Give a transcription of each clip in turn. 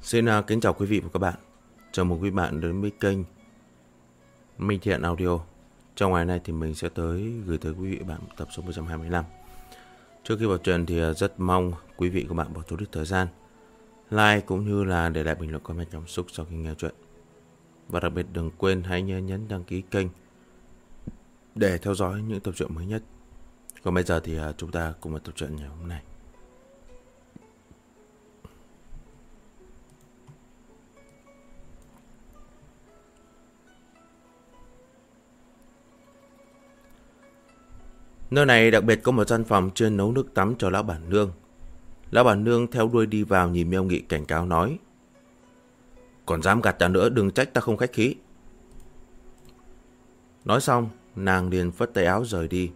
Xin kính chào quý vị và các bạn. Chào mừng quý bạn đến với kênh Minh Thiện Audio. Trong ngày này thì mình sẽ gửi tới quý vị và bạn tập số 125. Trước khi vào truyện thì rất mong quý vị và các bạn bỏ chút ít thời gian like cũng như là để lại bình luận comment cảm xúc sau khi nghe truyện. Và đặc biệt đừng quên hãy nhấn đăng ký kênh để theo dõi những tập truyện mới nhất. Còn bây giờ thì chúng ta cùng vào tập truyện ngày hôm nay. Nơi này đặc biệt có một gian phòng chuyên nấu nước tắm cho lão bản nương. Lão bản nương theo đuôi đi vào nhìn Miêu Nghị cảnh cáo nói: "Còn dám gạt ta nữa đừng trách ta không khách khí." Nói xong nàng liền phất tay áo rời đi.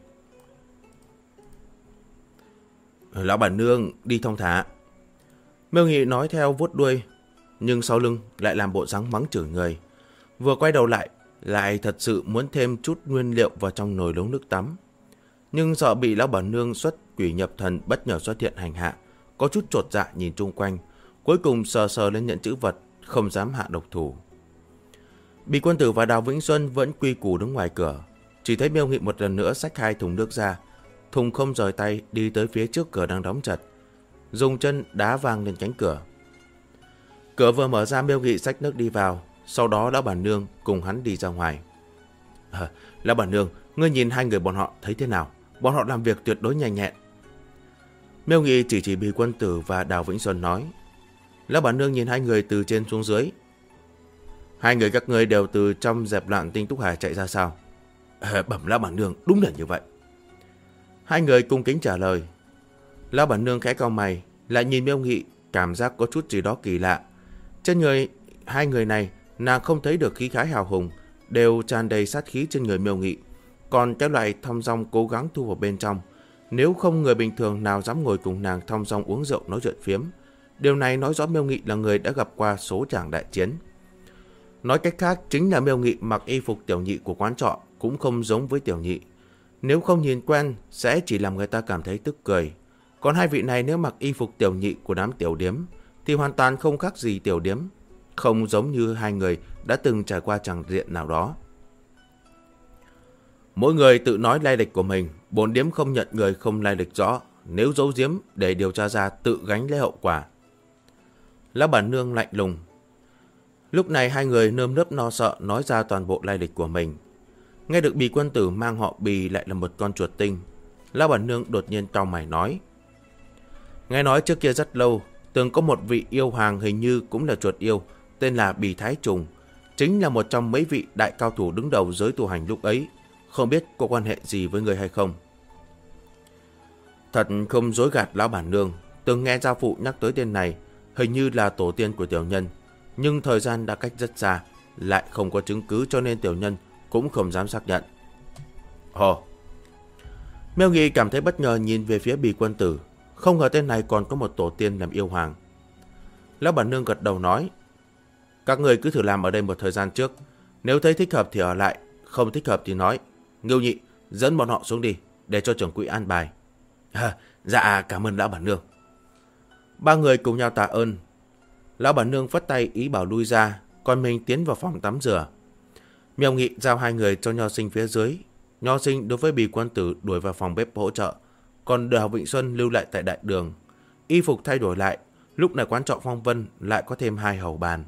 "Lão bản nương đi thong thả." Miêu Nghị nói theo vuốt đuôi, nhưng sau lưng lại làm bộ dáng mắng chửi người. Vừa quay đầu lại thật sự muốn thêm chút nguyên liệu vào trong nồi nấu nước tắm. Nhưng sợ bị lão bản nương xuất quỷ nhập thần bất ngờ xuất hiện hành hạ, có chút chột dạ nhìn chung quanh, cuối cùng sờ lên nhận chữ vật, không dám hạ độc thủ. Bì Quân Tử và Đào Vĩnh Xuân vẫn quy củ đứng ngoài cửa, chỉ thấy Miêu Nghị một lần nữa xách 2 thùng nước ra, thùng không rời tay đi tới phía trước cửa đang đóng chặt, dùng chân đá vang lên cánh cửa. Cửa vừa mở ra, Miêu Nghị xách nước đi vào, sau đó lão bản nương cùng hắn đi ra ngoài. Lão bản nương, ngươi nhìn 2 người bọn họ thấy thế nào? Bọn họ làm việc tuyệt đối nhanh nhẹn." Miêu Nghị chỉ Bì Quân Tử và Đào Vĩnh Xuân nói. Lão bản nương nhìn 2 người từ trên xuống dưới. "2 người các ngươi đều từ trong dẹp loạn Tinh Túc Hải chạy ra sao?" Bẩm lão bản nương, đúng là như vậy." 2 người cung kính trả lời. Lão bản nương khẽ cau mày, lại nhìn Miêu Nghị, cảm giác có chút gì đó kỳ lạ. Trên người 2 người này, nàng không thấy được khí khái hào hùng, đều tràn đầy sát khí trên người Miêu Nghị. Còn cái loại thong dong cố gắng thu vào bên trong, nếu không người bình thường nào dám ngồi cùng nàng thong dong uống rượu nói chuyện phiếm. Điều này nói rõ Miêu Nghị là người đã gặp qua số tràng đại chiến. Nói cách khác, chính là Miêu Nghị mặc y phục tiểu nhị của quán trọ cũng không giống với tiểu nhị. Nếu không nhìn quen sẽ chỉ làm người ta cảm thấy tức cười. Còn 2 vị này nếu mặc y phục tiểu nhị của đám tiểu điếm thì hoàn toàn không khác gì tiểu điếm, không giống như 2 người đã từng trải qua tràng diện nào đó. "Mỗi người tự nói lai lịch của mình, bổn điếm không nhận người không lai lịch rõ, nếu giấu giếm để điều tra ra tự gánh lấy hậu quả." Lão bản nương lạnh lùng. Lúc này 2 người nơm nớp lo sợ nói ra toàn bộ lai lịch của mình. Nghe được Bì Quân Tử mang họ Bì lại là một con chuột tinh, lão bản nương đột nhiên cau mày nói: "Nghe nói trước kia rất lâu, từng có một vị yêu hoàng hình như cũng là chuột yêu, tên là Bì Thái Trùng, chính là một trong mấy vị đại cao thủ đứng đầu giới tu hành lúc ấy. Không biết có quan hệ gì với người hay không?" Thật không dối gạt lão bản nương, từng nghe gia phụ nhắc tới tên này, hình như là tổ tiên của tiểu nhân, nhưng thời gian đã cách rất xa, lại không có chứng cứ cho nên tiểu nhân cũng không dám xác nhận. Ồ. Miêu Nghị cảm thấy bất ngờ nhìn về phía Bì Quân Tử, không ngờ tên này còn có một tổ tiên làm yêu hoàng. Lão bản nương gật đầu nói: "Các người cứ thử làm ở đây một thời gian trước, nếu thấy thích hợp thì ở lại, không thích hợp thì nói. Ngưu Nhị, dẫn bọn họ xuống đi, để cho trưởng quỹ an bài." Dạ, cảm ơn lão bản nương." 3 người cùng nhau tạ ơn. Lão bản nương phất tay ý bảo lui ra, còn mình tiến vào phòng tắm rửa. Miêu Nghị giao 2 người cho nho sinh phía dưới. Nho sinh đối với Bì Quân Tử đuổi vào phòng bếp hỗ trợ, còn Đào Vĩnh Xuân lưu lại tại đại đường. Y phục thay đổi lại, lúc này quán trọ Phong Vân lại có thêm 2 hầu bàn.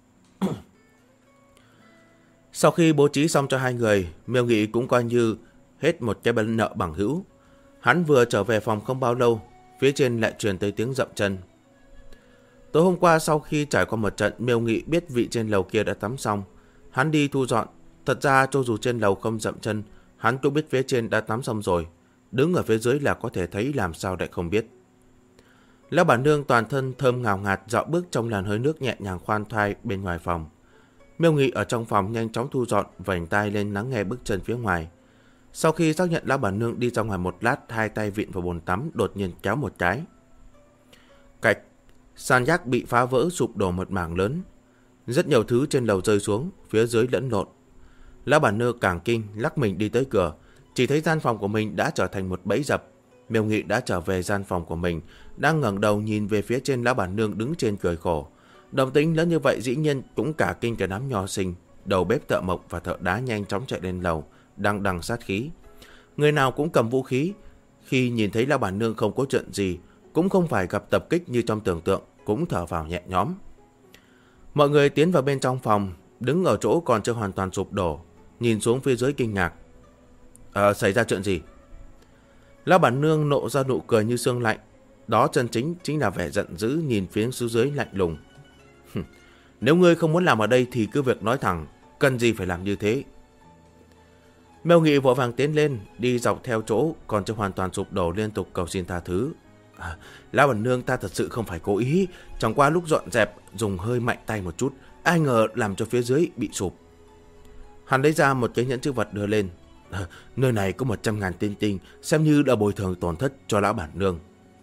Sau khi bố trí xong cho 2 người, Miêu Nghị cũng coi như hết một cái bần nợ bằng hữu. Hắn vừa trở về phòng không bao lâu, phía trên lại truyền tới tiếng dậm chân. Tối hôm qua sau khi trải qua một trận, Miêu Nghị biết vị trên lầu kia đã tắm xong. Hắn đi thu dọn. Thật ra cho dù trên lầu không dậm chân, hắn cũng biết phía trên đã tắm xong rồi. Đứng ở phía dưới là có thể thấy, làm sao lại không biết. Lão bản nương toàn thân thơm ngào ngạt dạo bước trong làn hơi nước nhẹ nhàng khoan thai bên ngoài phòng. Miêu Nghị ở trong phòng nhanh chóng thu dọn, vành tai lên lắng nghe bước chân phía ngoài. Sau khi xác nhận lão bản nương đi ra ngoài một lát, 2 tay vịn vào bồn tắm, đột nhiên kéo một cái. Cạch, sàn gác bị phá vỡ sụp đổ một mảng lớn. Rất nhiều thứ trên lầu rơi xuống, phía dưới lẫn lộn. Lão bản nương càng kinh, lắc mình đi tới cửa, chỉ thấy gian phòng của mình đã trở thành một bẫy dập. Miêu Nghị đã trở về gian phòng của mình, đang ngẩng đầu nhìn về phía trên lão bản nương đứng trên cười khổ. Động tĩnh lớn như vậy dĩ nhiên cũng cả kinh cả đám nho sinh. Đầu bếp Thợ Mộc và thợ đá nhanh chóng chạy lên lầu, đang đằng sát khí. Người nào cũng cầm vũ khí. Khi nhìn thấy lão bản nương không có chuyện gì, cũng không phải gặp tập kích như trong tưởng tượng, cũng thở vào nhẹ nhõm. Mọi người tiến vào bên trong phòng, đứng ở chỗ còn chưa hoàn toàn sụp đổ, nhìn xuống phía dưới kinh ngạc. Xảy ra chuyện gì? Lão bản nương nộ ra nụ cười như sương lạnh. Đó chân chính là vẻ giận dữ, nhìn phía xuống dưới lạnh lùng. Nếu ngươi không muốn làm ở đây thì cứ việc nói thẳng, cần gì phải làm như thế? Mêu Nghị vội vàng tiến lên, đi dọc theo chỗ còn chưa hoàn toàn sụp đổ, liên tục cầu xin tha thứ. Lão bản nương, ta thật sự không phải cố ý, chẳng qua lúc dọn dẹp dùng hơi mạnh tay một chút, ai ngờ làm cho phía dưới bị sụp. Hắn lấy ra một cái nhẫn chữ vật đưa lên. Nơi này có 100.000 tinh tinh, xem như đã bồi thường tổn thất cho lão bản nương.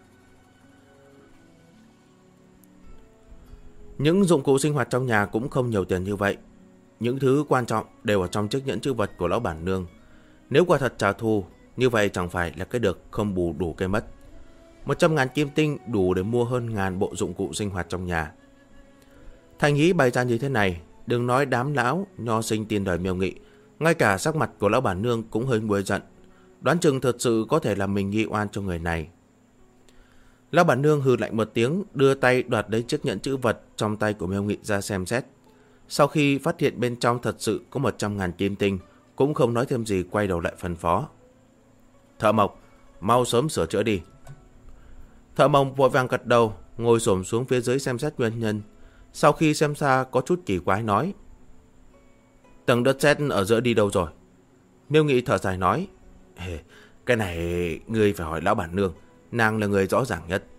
Những dụng cụ sinh hoạt trong nhà cũng không nhiều tiền như vậy. Những thứ quan trọng đều ở trong chiếc nhẫn chữ vật của lão bản nương. Nếu quả thật trả thù, như vậy chẳng phải là cái được không bù đủ cái mất. 100.000 kim tinh đủ để mua hơn 1.000 bộ dụng cụ sinh hoạt trong nhà. Thành ý bày ra như thế này, đừng nói đám lão nho sinh tiền đời Mêu Nghị, ngay cả sắc mặt của lão bản nương cũng hơi nguội giận. Đoán chừng thật sự có thể là mình nghi oan cho người này. Lão bản nương hừ lạnh một tiếng, đưa tay đoạt lấy chiếc nhẫn chữ vật trong tay của Mêu Nghị ra xem xét. Sau khi phát hiện bên trong thật sự có 100.000 kim tinh, cũng không nói thêm gì, quay đầu lại phân phó. Thợ Mộc, mau sớm sửa chữa đi. Thợ Mộc vội vàng gật đầu, ngồi xổm xuống phía dưới xem xét nguyên nhân. Sau khi xem xa có chút kỳ quái nói. Tầng đất sét ở giữa đi đâu rồi? Mêu Nghị thở dài nói. Cái này ngươi phải hỏi lão bản nương, nàng là người rõ ràng nhất.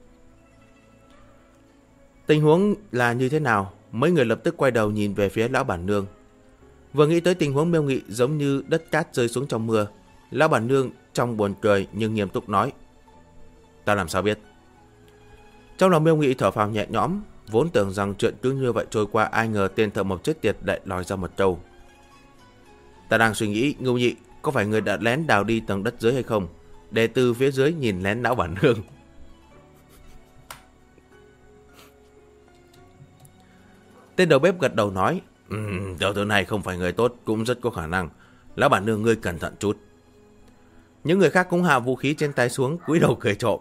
Tình huống là như thế nào? Mấy người lập tức quay đầu nhìn về phía lão bản nương. Vừa nghĩ tới tình huống Mêu Nghị giống như đất cát rơi xuống trong mưa, lão bản nương trong buồn cười nhưng nghiêm túc nói. Ta làm sao biết? Trong lòng Mêu Nghị thở phào nhẹ nhõm, vốn tưởng rằng chuyện cứ như vậy trôi qua, ai ngờ tên Thợ Mộc chết tiệt lại lòi ra một câu. Ta đang suy nghĩ, Ngưu Nhị, có phải người đã lén đào đi tầng đất dưới hay không, để từ phía dưới nhìn lén lão bản nương? Tên đầu bếp gật đầu nói. Tiểu tử này không phải người tốt, cũng rất có khả năng. Lão bản nương, ngươi cẩn thận chút. Những người khác cũng hạ vũ khí trên tay xuống, cúi đầu cười trộm.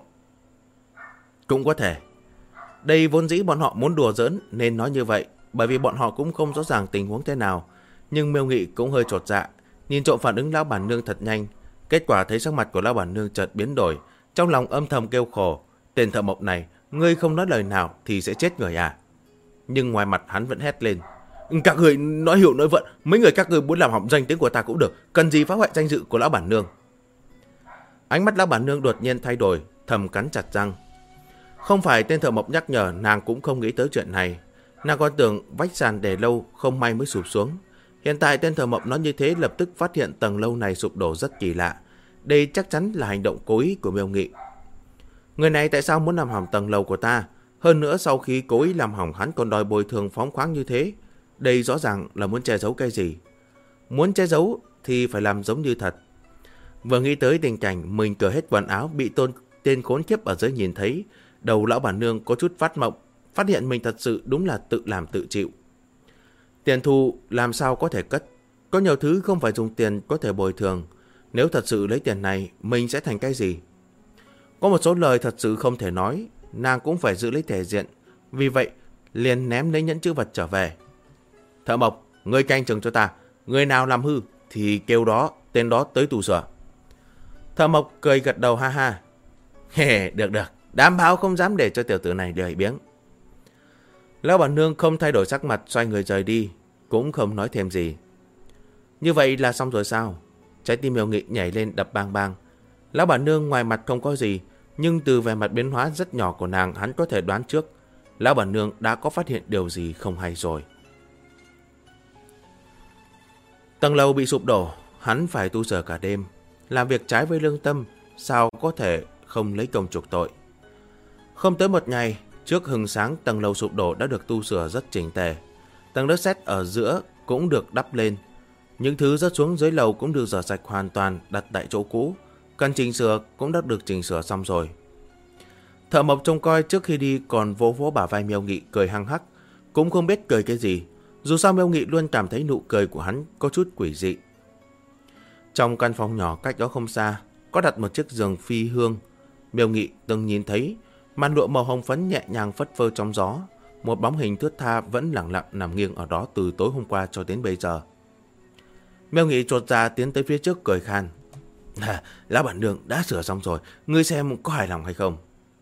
Cũng có thể. Đây vốn dĩ bọn họ muốn đùa giỡn nên nói như vậy, bởi vì bọn họ cũng không rõ ràng tình huống thế nào. Nhưng Mêu Nghị cũng hơi chột dạ, nhìn trộm phản ứng lão bản nương thật nhanh. Kết quả thấy sắc mặt của lão bản nương chợt biến đổi, trong lòng âm thầm kêu khổ. Tên Thợ Mộc này, ngươi không nói lời nào thì sẽ chết người à? Nhưng ngoài mặt hắn vẫn hét lên. Các người nói hiệu nói vận, mấy người các người muốn làm hỏng danh tiếng của ta cũng được, cần gì phá hoại danh dự của lão bản nương? Ánh mắt lão bản nương đột nhiên thay đổi, thầm cắn chặt răng. Không phải tên Thợ Mộc nhắc nhở, nàng cũng không nghĩ tới chuyện này. Nàng còn tưởng vách sàn để lâu không may mới sụp xuống. Hiện tại tên Thợ Mộc nói như thế, lập tức phát hiện tầng lâu này sụp đổ rất kỳ lạ. Đây chắc chắn là hành động cố ý của Mêu Nghị. Người này tại sao muốn làm hỏng tầng lầu của ta? Hơn nữa sau khi cố ý làm hỏng hắn còn đòi bồi thường phóng khoáng như thế. Đây rõ ràng là muốn che giấu cái gì. Muốn che giấu thì phải làm giống như thật. Vừa nghĩ tới tình cảnh mình cởi hết quần áo bị tên khốn kiếp ở dưới nhìn thấy, đầu lão bản nương có chút phát mộng, phát hiện mình thật sự đúng là tự làm tự chịu. Tiền thù làm sao có thể cất? Có nhiều thứ không phải dùng tiền có thể bồi thường. Nếu thật sự lấy tiền này, mình sẽ thành cái gì? Có một số lời thật sự không thể nói, nàng cũng phải giữ lấy thể diện. Vì vậy, liền ném lấy nhẫn chữ vật trở về. Thợ Mộc, ngươi canh chừng cho ta. Người nào làm hư thì kêu đó, tên đó tới tù sửa. Thợ Mộc cười gật đầu ha ha. Được, đảm bảo không dám để cho tiểu tử này lười biếng. Lão bản nương không thay đổi sắc mặt, xoay người rời đi, cũng không nói thêm gì. Như vậy là xong rồi sao? Trái tim Mêu Nghị nhảy lên đập bang bang. Lão bản nương ngoài mặt không có gì, nhưng từ vẻ mặt biến hóa rất nhỏ của nàng, hắn có thể đoán trước lão bản nương đã có phát hiện điều gì không hay rồi. Tầng lầu bị sụp đổ, hắn phải tu sửa cả đêm, làm việc trái với lương tâm, sao có thể không lấy công chuộc tội. Không tới một ngày, trước hừng sáng tầng lầu sụp đổ đã được tu sửa rất chỉnh tề. Tầng đất sét ở giữa cũng được đắp lên. Những thứ rớt xuống dưới lầu cũng được rửa sạch hoàn toàn, đặt tại chỗ cũ. Cần chỉnh sửa cũng đã được chỉnh sửa xong rồi. Thợ Mộc trông coi trước khi đi còn vỗ vỗ bả vai Mêu Nghị cười hăng hắc. cũng không biết cười cái gì. Dù sao Miêu Nghị luôn cảm thấy nụ cười của hắn có chút quỷ dị. Trong căn phòng nhỏ cách đó không xa, có đặt một chiếc giường phi hương. Miêu Nghị từng nhìn thấy màn lụa màu hồng phấn nhẹ nhàng phất phơ trong gió. Một bóng hình thướt tha vẫn lặng lặng nằm nghiêng ở đó từ tối hôm qua cho đến bây giờ. Miêu Nghị chột dạ tiến tới phía trước cười khan. Lão bản nương đã sửa xong rồi, ngươi xem có hài lòng hay không?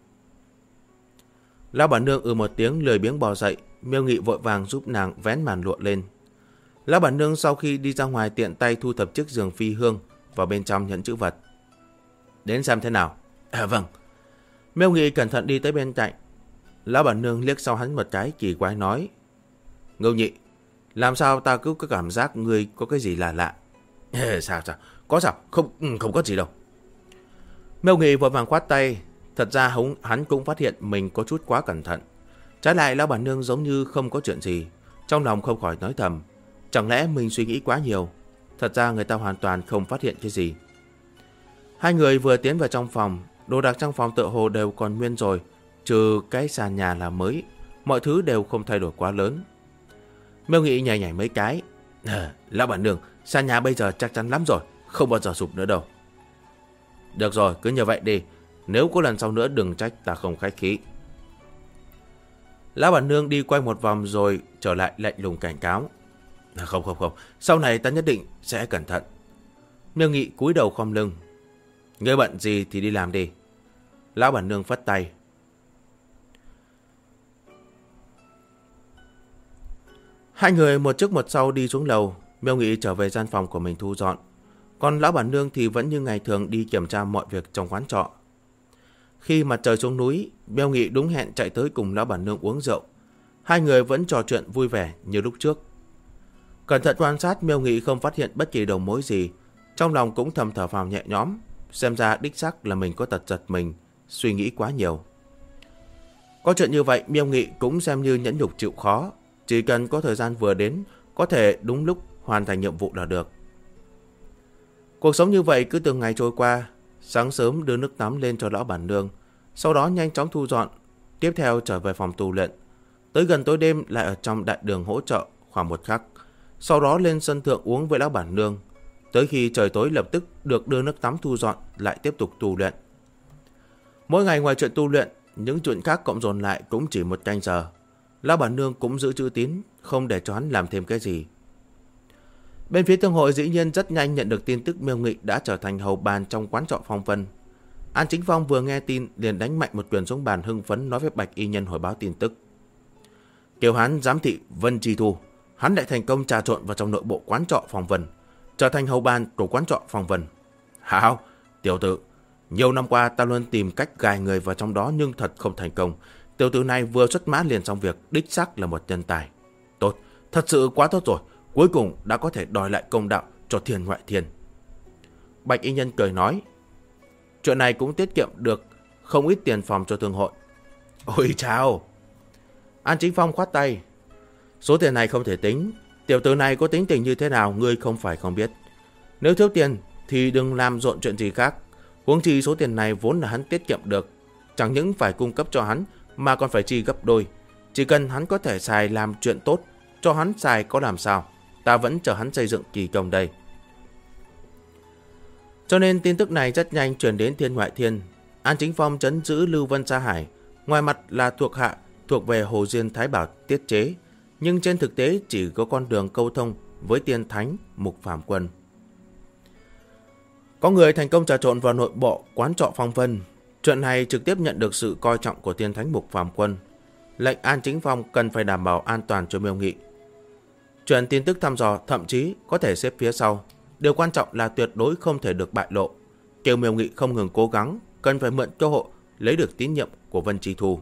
Lão bản nương một tiếng lười biếng bò dậy. Miêu Nghị vội vàng giúp nàng vén màn lụa lên. Lão bản nương sau khi đi ra ngoài tiện tay thu thập chiếc giường phi hương vào bên trong nhẫn chữ vật. Đến xem thế nào? Vâng. Miêu Nghị cẩn thận đi tới bên cạnh. Lão bản nương liếc sau hắn một cái kỳ quái nói. Ngưu Nhị, làm sao ta cứ có cảm giác ngươi có cái gì lạ lạ? Sao? Có sao? Không có gì đâu. Miêu Nghị vội vàng khoát tay. Thật ra hắn cũng phát hiện mình có chút quá cẩn thận. Trái lại lão bản nương giống như không có chuyện gì. Trong lòng không khỏi nói thầm. Chẳng lẽ mình suy nghĩ quá nhiều? Thật ra người ta hoàn toàn không phát hiện cái gì. Hai người vừa tiến vào trong phòng. Đồ đạc trong phòng tựa hồ đều còn nguyên rồi. Trừ cái sàn nhà là mới. Mọi thứ đều không thay đổi quá lớn. Miêu Nghị nhảy mấy cái. Lão bản nương, sàn nhà bây giờ chắc chắn lắm rồi. Không bao giờ sụp nữa đâu. Được rồi, cứ như vậy đi. Nếu có lần sau nữa đừng trách ta không khách khí. Lão bản nương đi quay một vòng rồi trở lại lạnh lùng cảnh cáo. Không. Sau này ta nhất định sẽ cẩn thận. Miêu Nghị cúi đầu khom lưng. Ngươi bận gì thì đi làm đi. Lão bản nương phất tay. Hai người một trước một sau đi xuống lầu. Miêu Nghị trở về gian phòng của mình thu dọn. Còn lão bản nương thì vẫn như ngày thường đi kiểm tra mọi việc trong quán trọ. Khi mặt trời xuống núi, Miêu Nghị đúng hẹn chạy tới cùng lão bản nương uống rượu. Hai người vẫn trò chuyện vui vẻ như lúc trước. Cẩn thận quan sát, Miêu Nghị không phát hiện bất kỳ đầu mối gì. Trong lòng cũng thầm thở phào nhẹ nhõm. Xem ra đích xác là mình có tật giật mình, suy nghĩ quá nhiều. Có chuyện như vậy, Miêu Nghị cũng xem như nhẫn nhục chịu khó. Chỉ cần có thời gian vừa đến, có thể đúng lúc hoàn thành nhiệm vụ là được. Cuộc sống như vậy cứ từng ngày trôi qua. Sáng sớm đưa nước tắm lên cho lão bản nương, sau đó nhanh chóng thu dọn. Tiếp theo trở về phòng tu luyện. Tới gần tối đêm lại ở trong đại đường hỗ trợ khoảng một khắc. Sau đó lên sân thượng uống với lão bản nương. Tới khi trời tối lập tức được đưa nước tắm thu dọn, lại tiếp tục tu luyện. Mỗi ngày ngoài chuyện tu luyện, những chuyện khác cộng dồn lại cũng chỉ một canh giờ. Lão bản nương cũng giữ chữ tín, không để cho hắn làm thêm cái gì. Bên phía thương hội dĩ nhiên rất nhanh nhận được tin tức Miêu Nghị đã trở thành hầu bàn trong quán trọ Phong Vân. An Chính Phong vừa nghe tin liền đánh mạnh một quyền xuống bàn, hưng phấn nói với Bạch y nhân hồi báo tin tức. Kêu hắn giám thị Vân Chi Thu, hắn lại thành công trà trộn vào trong nội bộ quán trọ Phong Vân, trở thành hầu bàn của quán trọ Phong Vân. Hảo, tiểu tử, nhiều năm qua ta luôn tìm cách gài người vào trong đó nhưng thật không thành công. Tiểu tử này vừa xuất mã liền xong việc, đích xác là một nhân tài. Tốt, thật sự quá tốt rồi. Cuối cùng đã có thể đòi lại công đạo cho thiên ngoại thiên. Bạch y nhân cười nói. Chuyện này cũng tiết kiệm được không ít tiền phòng cho thương hội. Ôi chào. An Chính Phong khoát tay. Số tiền này không thể tính. Tiểu tử này có tính tình như thế nào ngươi không phải không biết. Nếu thiếu tiền thì đừng làm rộn chuyện gì khác. Huống chi số tiền này vốn là hắn tiết kiệm được. Chẳng những phải cung cấp cho hắn mà còn phải chi gấp đôi. Chỉ cần hắn có thể xài làm chuyện tốt, cho hắn xài có làm sao. Ta vẫn chờ hắn xây dựng kỳ công đây. Cho nên tin tức này rất nhanh truyền đến thiên ngoại thiên. An Chính Phong trấn giữ Lưu Vân Sa Hải, ngoài mặt là thuộc hạ thuộc về Hồ Diên Thái Bảo tiết chế, nhưng trên thực tế chỉ có con đường câu thông với tiên thánh Mục Phàm Quân. Có người thành công trà trộn vào nội bộ quán trọ Phong Vân. Chuyện này trực tiếp nhận được sự coi trọng của tiên thánh Mục Phàm Quân. Lệnh An Chính Phong cần phải đảm bảo an toàn cho Miêu Nghị. Chuyện tin tức thăm dò thậm chí có thể xếp phía sau. Điều quan trọng là tuyệt đối không thể được bại lộ. Kêu Miêu Nghị không ngừng cố gắng, cần phải mượn cơ hội lấy được tín nhiệm của Vân Chi Thu.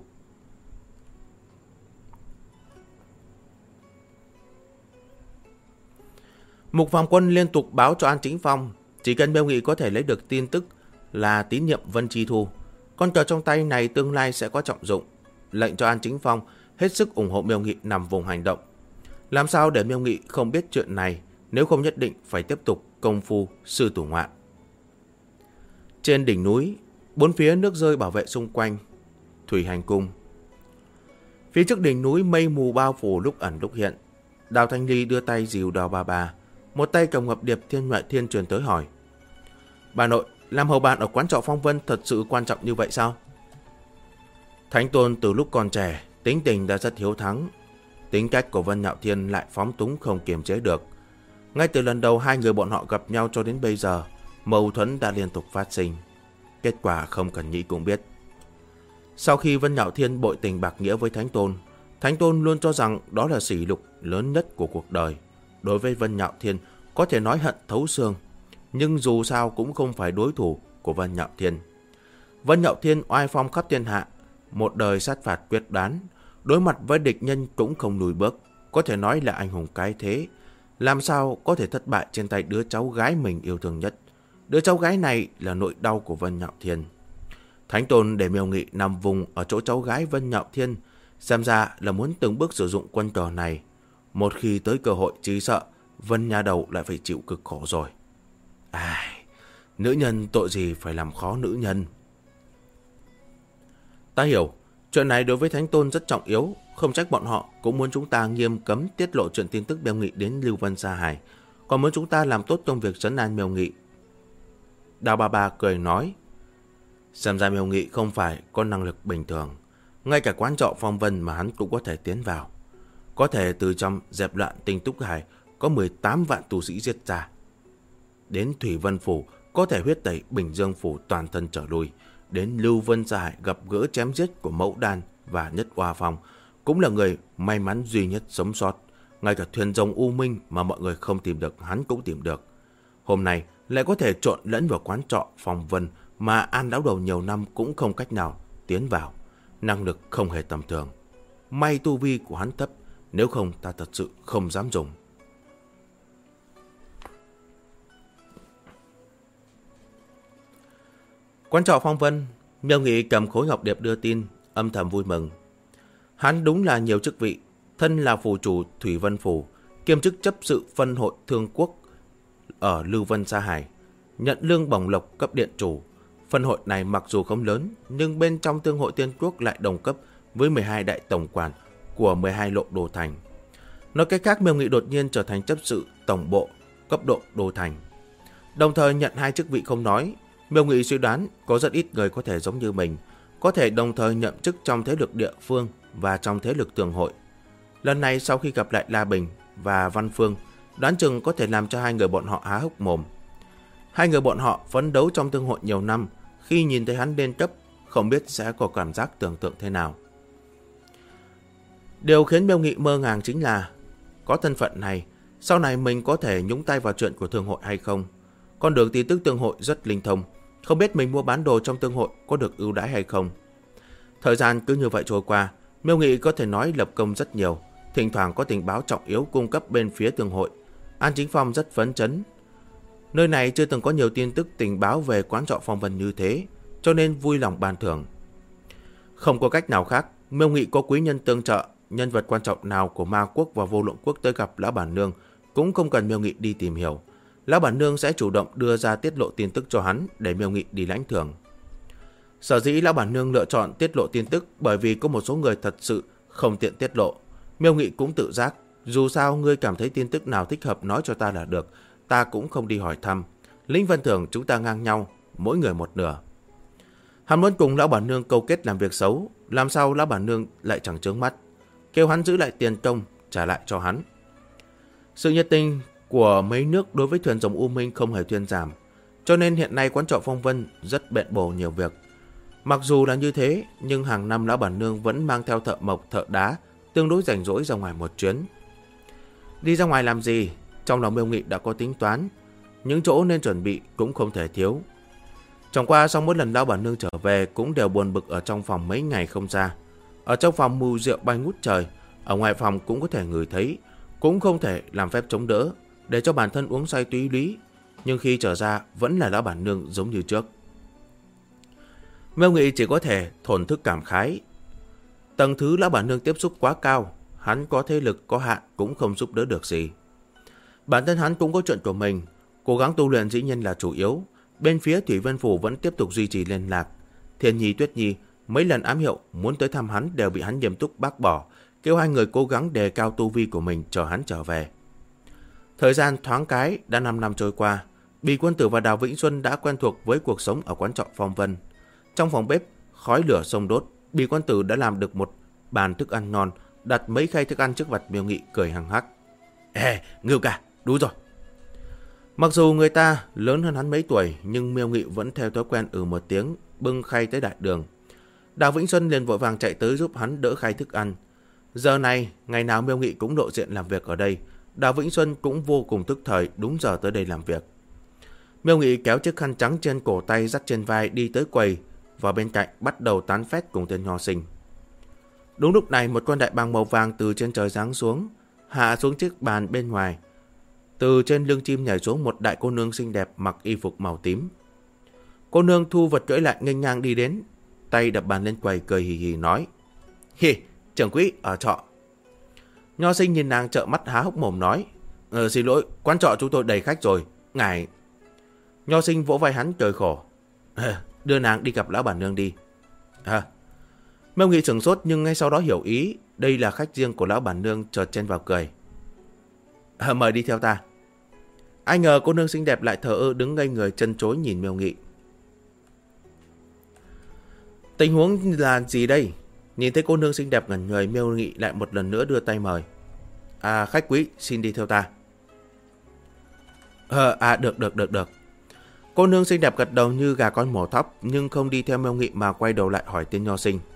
Mục Phàm Quân liên tục báo cho An Chính Phong, chỉ cần Miêu Nghị có thể lấy được tin tức là tín nhiệm Vân Chi Thu, con cờ trong tay này tương lai sẽ có trọng dụng. Lệnh cho An Chính Phong hết sức ủng hộ Miêu Nghị nằm vùng hành động. Làm sao để Miêu Nghị không biết chuyện này, nếu không nhất định phải tiếp tục công phu sư tử ngoạn. Trên đỉnh núi, bốn phía nước rơi bảo vệ xung quanh. Thủy Hành Cung. Phía trước đỉnh núi mây mù bao phủ lúc ẩn lúc hiện. Đào Thanh Ly đưa tay dìu Đào Bà Bà, một tay cầm ngọc điệp Thiên Ngoại Thiên truyền tới hỏi: Bà nội, làm hầu bạn ở quán trọ Phong Vân thật sự quan trọng như vậy sao? Thánh Tôn từ lúc còn trẻ, tính tình đã rất hiếu thắng. Tính cách của Vân Nhạo Thiên lại phóng túng không kiềm chế được. Ngay từ lần đầu hai người bọn họ gặp nhau cho đến bây giờ, mâu thuẫn đã liên tục phát sinh. Kết quả không cần nghĩ cũng biết. Sau khi Vân Nhạo Thiên bội tình bạc nghĩa với Thánh Tôn luôn cho rằng đó là sỉ nhục lớn nhất của cuộc đời. Đối với Vân Nhạo Thiên có thể nói hận thấu xương, nhưng dù sao cũng không phải đối thủ của Vân Nhạo Thiên. Vân Nhạo Thiên oai phong khắp thiên hạ, một đời sát phạt quyết đoán, đối mặt với địch nhân cũng không lùi bước, có thể nói là anh hùng cái thế. Làm sao có thể thất bại trên tay đứa cháu gái mình yêu thương nhất? Đứa cháu gái này là nỗi đau của Vân Nhạo Thiên. Thánh Tôn để Miêu Nghị nằm vùng ở chỗ cháu gái Vân Nhạo Thiên, xem ra là muốn từng bước sử dụng quân cờ này. Một khi tới cơ hội chỉ sợ Vân nhà đầu lại phải chịu cực khổ rồi. Nữ nhân tội gì phải làm khó nữ nhân. Ta hiểu, chuyện này đối với Thánh Tôn rất trọng yếu, không trách bọn họ cũng muốn chúng ta nghiêm cấm tiết lộ chuyện tin tức Miêu Nghị đến Lưu Vân Sa Hải, còn muốn chúng ta làm tốt công việc trấn an Miêu Nghị. Đào Bà Bà cười nói: Xem ra Miêu Nghị không phải có năng lực bình thường, ngay cả quán trọ Phong Vân mà hắn cũng có thể tiến vào. Có thể từ trong dẹp loạn Tinh Túc Hải có 18 vạn tu sĩ giết ra. Đến Thủy Vân Phủ có thể huyết tẩy Bình Dương Phủ toàn thân trở lui. Đến Lưu Vân Sa Hải gặp gỡ chém giết của Mẫu Đan và Nhất Oa Phong, cũng là người may mắn duy nhất sống sót. Ngay cả thuyền rồng U Minh mà mọi người không tìm được hắn cũng tìm được. Hôm nay lại có thể trộn lẫn vào quán trọ Phong Vân mà An lão đầu nhiều năm cũng không cách nào tiến vào. Năng lực không hề tầm thường. May tu vi của hắn thấp, nếu không ta thật sự không dám dùng. Quán trọ Phong Vân, Miêu Nghị cầm khối ngọc điệp đưa tin, âm thầm vui mừng. Hắn đúng là nhiều chức vị, thân là phủ chủ Thủy Vân Phủ, kiêm chức chấp sự phân hội thương quốc ở Lưu Vân Sa Hải, nhận lương bổng lộc cấp điện chủ. Phân hội này mặc dù không lớn, nhưng bên trong thương hội Tiên Quốc lại đồng cấp với 12 đại tổng quản của 12 lộ đô thành. Nói cách khác, Miêu Nghị đột nhiên trở thành chấp sự tổng bộ cấp độ đô thành. Đồng thời nhận hai chức vị không nói, Miêu Nghị suy đoán có rất ít người có thể giống như mình, có thể đồng thời nhậm chức trong thế lực địa phương và trong thế lực thương hội. Lần này sau khi gặp lại La Bình và Văn Phương, đoán chừng có thể làm cho hai người bọn họ há hốc mồm. Hai người bọn họ phấn đấu trong thương hội nhiều năm, khi nhìn thấy hắn lên cấp, không biết sẽ có cảm giác tưởng tượng thế nào. Điều khiến Miêu Nghị mơ ngàng chính là, có thân phận này, sau này mình có thể nhúng tay vào chuyện của thương hội hay không? Con đường tin tức thương hội rất linh thông, không biết mình mua bán đồ trong thương hội có được ưu đãi hay không. Thời gian cứ như vậy trôi qua, Miêu Nghị có thể nói lập công rất nhiều, thỉnh thoảng có tình báo trọng yếu cung cấp bên phía thương hội. An Chính Phong rất phấn chấn. Nơi này chưa từng có nhiều tin tức tình báo về quán trọ Phong Vân như thế, cho nên vui lòng ban thưởng. Không có cách nào khác, Miêu Nghị có quý nhân tương trợ, nhân vật quan trọng nào của Ma Quốc và Vô Lượng Quốc tới gặp Lão Bản Nương cũng không cần Miêu Nghị đi tìm hiểu. Lão Bản Nương sẽ chủ động đưa ra tiết lộ tin tức cho hắn để Miêu Nghị đi lãnh thưởng. Sở dĩ Lão Bản Nương lựa chọn tiết lộ tin tức bởi vì có một số người thật sự không tiện tiết lộ. Miêu Nghị cũng tự giác, dù sao ngươi cảm thấy tin tức nào thích hợp nói cho ta là được, ta cũng không đi hỏi thăm. Lĩnh Vân Thưởng chúng ta ngang nhau, mỗi người một nửa. Hắn muốn cùng Lão Bản Nương câu kết làm việc xấu, làm sao Lão Bản Nương lại chẳng chướng mắt, kêu hắn giữ lại tiền công trả lại cho hắn. Sự nhiệt tình của mấy nước đối với thuyền rồng U Minh không hề thuyên giảm, cho nên hiện nay quán trọ Phong Vân rất bận bổ nhiều việc. Mặc dù là như thế, nhưng hàng năm Lão Bản Nương vẫn mang theo thợ mộc thợ đá tương đối rảnh rỗi ra ngoài một chuyến. Đi ra ngoài làm gì? Trong lòng Miêu Nghị đã có tính toán, những chỗ nên chuẩn bị cũng không thể thiếu. Chẳng qua sau mỗi lần Lão Bản Nương trở về cũng đều buồn bực ở trong phòng mấy ngày không ra. Ở trong phòng mùi rượu bay ngút trời, ở ngoài phòng cũng có thể ngửi thấy, cũng không thể làm phép chống đỡ để cho bản thân uống say túy lý, nhưng khi trở ra vẫn là Lão Bản Nương giống như trước. Miêu Nghị chỉ có thể thổn thức cảm khái. Tầng thứ Lão Bản Nương tiếp xúc quá cao, hắn có thế lực có hạn cũng không giúp đỡ được gì. Bản thân hắn cũng có chuyện của mình, cố gắng tu luyện dĩ nhiên là chủ yếu. Bên phía Thủy Vân Phủ vẫn tiếp tục duy trì liên lạc. Thiên Nhi Tuyết Nhi Mấy lần ám hiệu muốn tới thăm hắn đều bị hắn nghiêm túc bác bỏ, kêu hai người cố gắng đề cao tu vi của mình chờ hắn trở về. Thời gian thoáng cái đã 5 năm trôi qua, Bì Quân Tử và Đào Vĩnh Xuân đã quen thuộc với cuộc sống ở quán trọ Phong Vân. Trong phòng bếp, khói lửa xông đốt, Bì Quân Tử đã làm được một bàn thức ăn ngon, đặt mấy khay thức ăn trước mặt Miêu Nghị cười hằng hắc. Ê, Ngưu ca, đủ rồi. Mặc dù người ta lớn hơn hắn mấy tuổi, nhưng Miêu Nghị vẫn theo thói quen một tiếng, bưng khay tới đại đường. Đào Vĩnh Xuân liền vội vàng chạy tới giúp hắn đỡ khay thức ăn. Giờ này, ngày nào Miêu Nghị cũng lộ diện làm việc ở đây, Đào Vĩnh Xuân cũng vô cùng tức thời đúng giờ tới đây làm việc. Miêu Nghị kéo chiếc khăn trắng trên cổ tay dắt trên vai đi tới quầy, và bên cạnh bắt đầu tán phét cùng tên nho sinh. Đúng lúc này một con đại bàng màu vàng từ trên trời giáng xuống, hạ xuống chiếc bàn bên ngoài. Từ trên lưng chim nhảy xuống một đại cô nương xinh đẹp mặc y phục màu tím. Cô nương thu vật cưỡi lại nghênh ngang đi đến, tay đập bàn lên quầy cười hì hì nói: Hi, trưởng quỹ ở trọ. Nho sinh nhìn nàng trợn mắt há hốc mồm nói: Xin lỗi, quán trọ chúng tôi đầy khách rồi, ngài... Nho sinh vỗ vai hắn cười khổ: Đưa nàng đi gặp lão bản nương đi. Miêu Nghị sửng sốt nhưng ngay sau đó hiểu ý, đây là khách riêng của lão bản nương, chợt chen vào cười: Mời đi theo ta. Ai ngờ cô nương xinh đẹp lại thờ ơ đứng ngây người chân chối nhìn Miêu Nghị. Tình huống là gì đây? Nhìn thấy cô nương xinh đẹp ngẩn người, Miêu Nghị lại một lần nữa đưa tay mời: Khách quý xin đi theo ta. Được. Cô nương xinh đẹp gật đầu như gà con mổ thóc, nhưng không đi theo Miêu Nghị mà quay đầu lại hỏi tên nho sinh: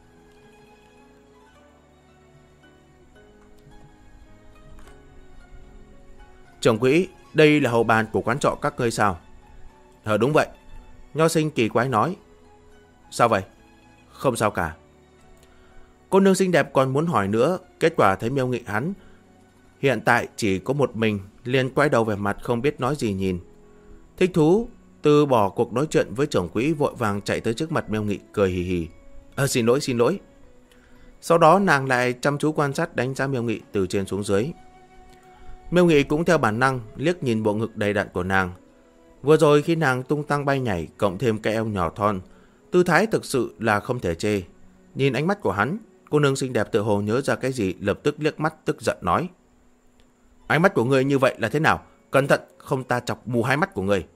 Trưởng quỹ, đây là hậu bàn của quán trọ các ngươi sao? Đúng vậy. Nho sinh kỳ quái nói. Sao vậy? Không sao cả. Cô nương xinh đẹp còn muốn hỏi nữa, kết quả thấy Miêu Nghị hắn hiện tại chỉ có một mình, liền quay đầu về mặt không biết nói gì nhìn. Thích thú, từ bỏ cuộc nói chuyện với trưởng quỹ, vội vàng chạy tới trước mặt Miêu Nghị cười hì hì: Xin lỗi. Sau đó nàng lại chăm chú quan sát đánh giá Miêu Nghị từ trên xuống dưới. Miêu Nghị cũng theo bản năng liếc nhìn bộ ngực đầy đặn của nàng. Vừa rồi khi nàng tung tăng bay nhảy, cộng thêm cái eo nhỏ thon, tư thái thực sự là không thể chê. Nhìn ánh mắt của hắn, cô nương xinh đẹp tự hồ nhớ ra cái gì, lập tức liếc mắt tức giận nói: Ánh mắt của ngươi như vậy là thế nào? Cẩn thận không ta chọc mù hai mắt của ngươi.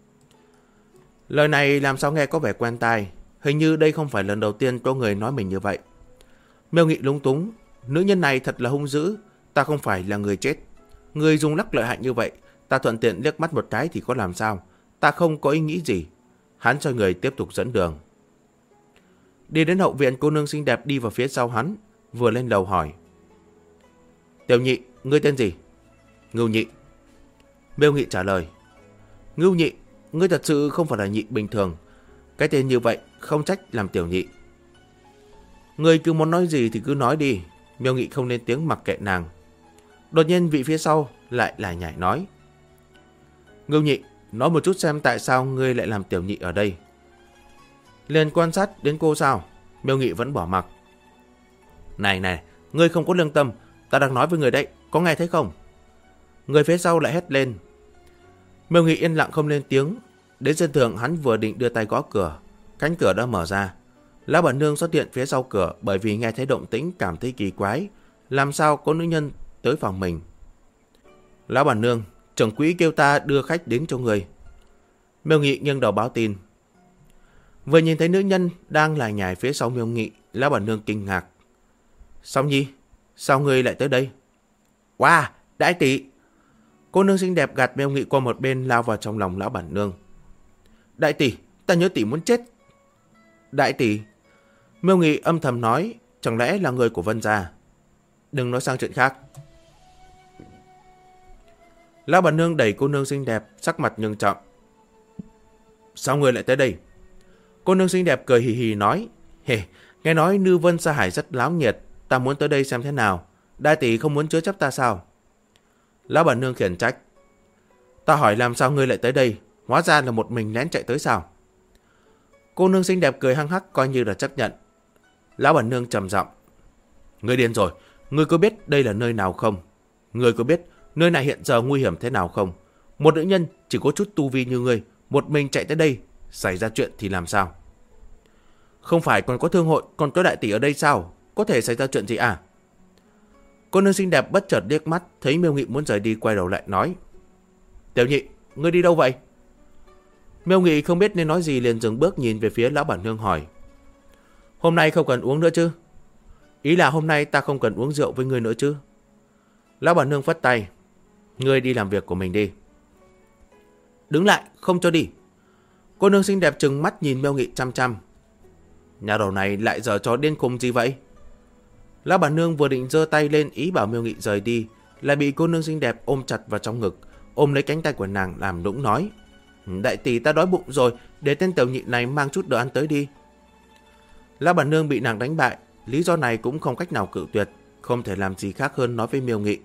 Lời này làm sao nghe có vẻ quen tai, hình như đây không phải lần đầu tiên có người nói mình như vậy. Miêu Nghị lúng túng, nữ nhân này thật là hung dữ, ta không phải là người chết. Người dùng lắc lợi hại như vậy, ta thuận tiện liếc mắt một cái thì có làm sao? Ta không có ý nghĩ gì. Hắn cho người tiếp tục dẫn đường. Đi đến hậu viện, cô nương xinh đẹp đi vào phía sau hắn, vừa lên lầu hỏi: Tiểu nhị, ngươi tên gì? Ngưu Nhị. Miêu Nghị trả lời: Ngưu Nhị, ngươi thật sự không phải là nhị bình thường. Cái tên như vậy không trách làm tiểu nhị. Ngươi cứ muốn nói gì thì cứ nói đi. Miêu Nghị không lên tiếng mặc kệ nàng. Đột nhiên vị phía sau lại lải nhải nói: Ngưu Nhị, nói một chút xem tại sao ngươi lại làm tiểu nhị ở đây. Liền quan sát đến cô sao? Miêu Nghị vẫn bỏ mặc. Này, ngươi không có lương tâm, ta đang nói với người đấy, có nghe thấy không? Người phía sau lại hét lên. Miêu Nghị yên lặng không lên tiếng. Đến sân thượng, hắn vừa định đưa tay gõ cửa, cánh cửa đã mở ra. Lão bản nương xuất hiện phía sau cửa, bởi vì nghe thấy động tĩnh cảm thấy kỳ quái, làm sao có nữ nhân tới phòng mình. Lão bản nương, trưởng quỹ kêu ta đưa khách đến cho người. Miêu Nghị nghiêng đầu báo tin. Vừa nhìn thấy nữ nhân đang lải nhải phía sau Miêu Nghị, lão bản nương kinh ngạc. Song Nhi, sao ngươi lại tới đây? Wow, đại tỷ! Cô nương xinh đẹp gạt Miêu Nghị qua một bên, lao vào trong lòng lão bản nương. Đại tỷ, ta nhớ tỷ muốn chết. Đại tỷ! Miêu Nghị âm thầm nói, chẳng lẽ là người của Vân gia? Đừng nói sang chuyện khác. Lão bản nương đẩy cô nương xinh đẹp, sắc mặt nghiêm trọng. Sao ngươi lại tới đây? Cô nương xinh đẹp cười hì hì nói: Nghe nói Nư Vân Sa Hải rất láo nhiệt, ta muốn tới đây xem thế nào. Đại tỷ không muốn chứa chấp ta sao? Lão bản nương khiển trách. Ta hỏi làm sao ngươi lại tới đây, hóa ra là một mình lén chạy tới sao? Cô nương xinh đẹp cười hăng hắc coi như là chấp nhận. Lão bản nương trầm giọng. Ngươi điên rồi, ngươi có biết đây là nơi nào không? Ngươi có biết nơi này hiện giờ nguy hiểm thế nào không? Một nữ nhân chỉ có chút tu vi như ngươi, một mình chạy tới đây, xảy ra chuyện thì làm sao? Không phải còn có thương hội, còn có đại tỷ ở đây sao? Có thể xảy ra chuyện gì à? Cô nương xinh đẹp bất chợt liếc mắt, thấy Miêu Nghị muốn rời đi, quay đầu lại nói: Tiểu Nhị, ngươi đi đâu vậy? Miêu Nghị không biết nên nói gì, liền dừng bước nhìn về phía lão bản nương hỏi: Hôm nay không cần uống nữa chứ? Ý là hôm nay ta không cần uống rượu với ngươi nữa chứ? Lão bản nương phất tay: Ngươi đi làm việc của mình đi. Đứng lại, không cho đi. Cô nương xinh đẹp trừng mắt nhìn Miêu Nghị chăm chăm. Nhà đầu này lại giở trò điên khùng gì vậy? Lão bản nương vừa định giơ tay lên ý bảo Miêu Nghị rời đi, lại bị cô nương xinh đẹp ôm chặt vào trong ngực, ôm lấy cánh tay của nàng làm nũng nói: Đại tỷ, ta đói bụng rồi, để tên tiểu nhị này mang chút đồ ăn tới đi. Lão bản nương bị nàng đánh bại, lý do này cũng không cách nào cự tuyệt, không thể làm gì khác hơn nói với Miêu Nghị: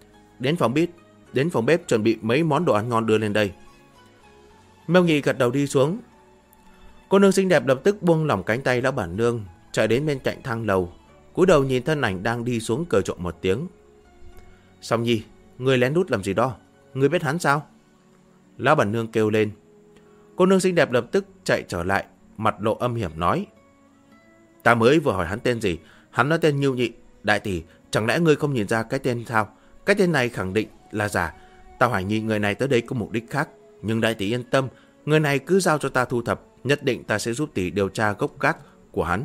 Đến phòng bếp chuẩn bị mấy món đồ ăn ngon đưa lên đây. Miêu Nghị gật đầu đi xuống. Cô nương xinh đẹp lập tức buông lỏng cánh tay lão bản nương, chạy đến bên cạnh thang lầu, cúi đầu nhìn thân ảnh đang đi xuống, cười trộm một tiếng: Song Nhi, ngươi lén lút làm gì đó? Ngươi biết hắn sao? Lão bản nương kêu lên. Cô nương xinh đẹp lập tức chạy trở lại, mặt lộ âm hiểm nói: Ta mới vừa hỏi hắn tên gì, hắn nói tên Nhiêu Nhị. Đại tỷ, chẳng lẽ ngươi không nhìn ra cái tên sao? Cái tên này khẳng định là giả. Ta hoài nghi người này tới đây có mục đích khác, nhưng đại tỷ yên tâm, người này cứ giao cho ta thu thập, nhất định ta sẽ giúp tỷ điều tra gốc gác của hắn.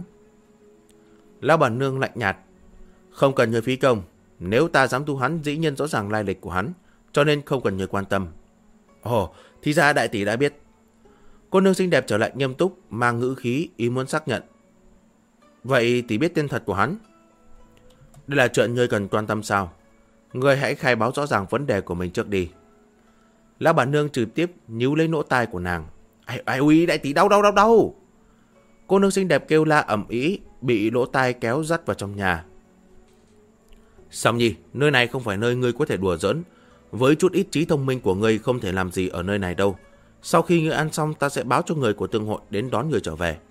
Lão bản nương lạnh nhạt: Không cần nhờ phí công, nếu ta dám thu hắn dĩ nhiên rõ ràng lai lịch của hắn, cho nên không cần nhờ quan tâm. Ồ, thì ra đại tỷ đã biết. Cô nương xinh đẹp trở lại nghiêm túc, mang ngữ khí ý muốn xác nhận. Vậy tỷ biết tên thật của hắn? Đây là chuyện ngươi cần quan tâm sao? Ngươi hãy khai báo rõ ràng vấn đề của mình trước đi. Lão bản nương trực tiếp nhíu lấy lỗ tai của nàng. Ai ui, đại tỷ, đau. Cô nương xinh đẹp kêu la ầm ĩ, bị lỗ tai kéo dắt vào trong nhà. Song Nhi, nơi này không phải nơi ngươi có thể đùa giỡn. Với chút ít trí thông minh của ngươi không thể làm gì ở nơi này đâu. Sau khi ngươi ăn xong, ta sẽ báo cho người của tương hội đến đón ngươi trở về.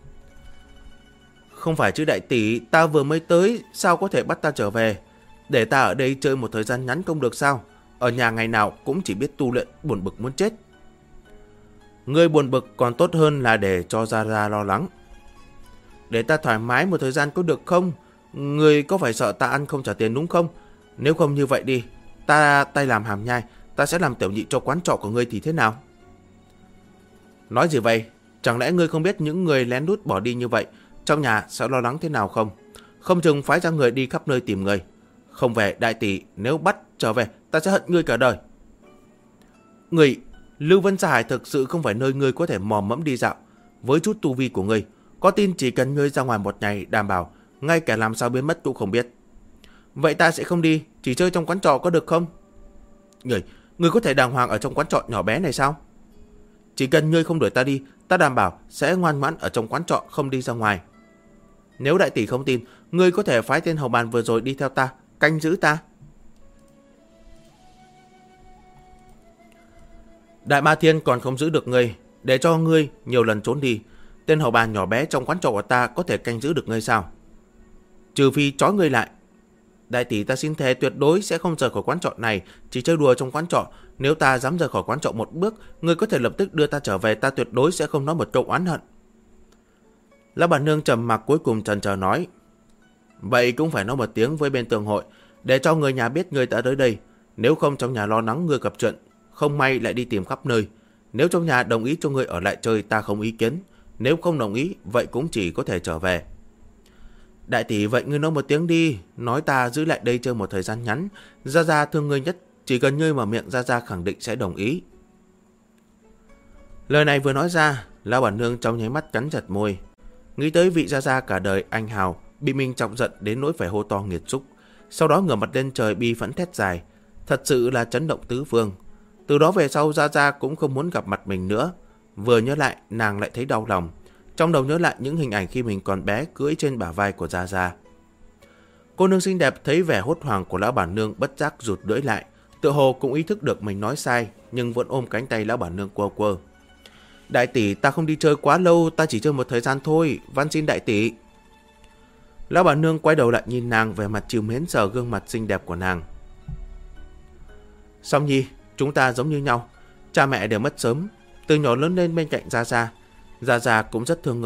Không phải chứ đại tỷ, ta vừa mới tới, sao có thể bắt ta trở về? Để ta ở đây chơi một thời gian ngắn không được sao? Ở nhà ngày nào cũng chỉ biết tu luyện, buồn bực muốn chết. Ngươi buồn bực còn tốt hơn là để cho Gia Gia lo lắng. Để ta thoải mái một thời gian có được không? Ngươi có phải sợ ta ăn không trả tiền đúng không? Nếu không như vậy đi, ta tay làm hàm nhai, ta sẽ làm tiểu nhị cho quán trọ của ngươi thì thế nào? Nói gì vậy? Chẳng lẽ ngươi không biết những người lén lút bỏ đi như vậy trong nhà sẽ lo lắng thế nào không? Không chừng phái ra người đi khắp nơi tìm người. Không về, đại tỷ, nếu bắt trở về, ta sẽ hận ngươi cả đời. Ngươi, Lưu Vân Sa Hải thực sự không phải nơi ngươi có thể mò mẫm đi dạo. Với chút tu vi của ngươi, có tin chỉ cần ngươi ra ngoài một ngày, đảm bảo ngay cả làm sao biến mất cũng không biết. Vậy ta sẽ không đi, chỉ chơi trong quán trọ có được không? Ngươi có thể đàng hoàng ở trong quán trọ nhỏ bé này sao? Chỉ cần ngươi không đuổi ta đi, ta đảm bảo sẽ ngoan ngoãn ở trong quán trọ, không đi ra ngoài. Nếu đại tỷ không tin, ngươi có thể phái tên hầu bàn vừa rồi đi theo ta, canh giữ ta. Đại Ma Thiên còn không giữ được ngươi, để cho ngươi nhiều lần trốn đi. Tên hầu bàn nhỏ bé trong quán trọ của ta có thể canh giữ được ngươi sao? Trừ phi trói ngươi lại. Đại tỷ, ta xin thề tuyệt đối sẽ không rời khỏi quán trọ này, chỉ chơi đùa trong quán trọ. Nếu ta dám rời khỏi quán trọ một bước, ngươi có thể lập tức đưa ta trở về, ta tuyệt đối sẽ không nói một câu oán hận. Lão bản nương trầm mặc cuối cùng chần chờ nói: Vậy cũng phải nói một tiếng với bên tường hội, để cho người nhà biết ngươi đã tới đây. Nếu không trong nhà lo lắng ngươi gặp chuyện, không may lại đi tìm khắp nơi. Nếu trong nhà đồng ý cho ngươi ở lại chơi, ta không ý kiến. Nếu không đồng ý, vậy cũng chỉ có thể trở về. Đại tỷ, vậy ngươi nói một tiếng đi, nói ta giữ lại đây chơi một thời gian ngắn. Gia Gia thương ngươi nhất, chỉ cần ngươi mở miệng, Gia Gia khẳng định sẽ đồng ý. Lời này vừa nói ra, lão bản nương trong nháy mắt cắn chặt môi. Nghĩ tới vị Gia Gia cả đời anh hào bị mình chọc giận đến nỗi phải hô to nghiệt xúc, sau đó ngửa mặt lên trời bi phẫn thét dài, thật sự là chấn động tứ phương. Từ đó về sau, Gia Gia cũng không muốn gặp mặt mình nữa. Vừa nhớ lại, nàng lại thấy đau lòng. Trong đầu nhớ lại những hình ảnh khi mình còn bé cưỡi trên bả vai của Gia Gia. Cô nương xinh đẹp thấy vẻ hốt hoảng của lão bản nương, bất giác rụt lưỡi lại, tựa hồ cũng ý thức được mình nói sai, nhưng vẫn ôm cánh tay lão bản nương quơ quơ. Đại tỷ, ta không đi chơi quá lâu, ta chỉ chơi một thời gian thôi, van xin đại tỷ. Lão bản nương quay đầu lại nhìn nàng, về mặt trìu mến sờ gương mặt xinh đẹp của nàng. Song Nhi, chúng ta giống như nhau, cha mẹ đều mất sớm, từ nhỏ lớn lên bên cạnh Gia Gia. Gia Gia cũng rất thương người,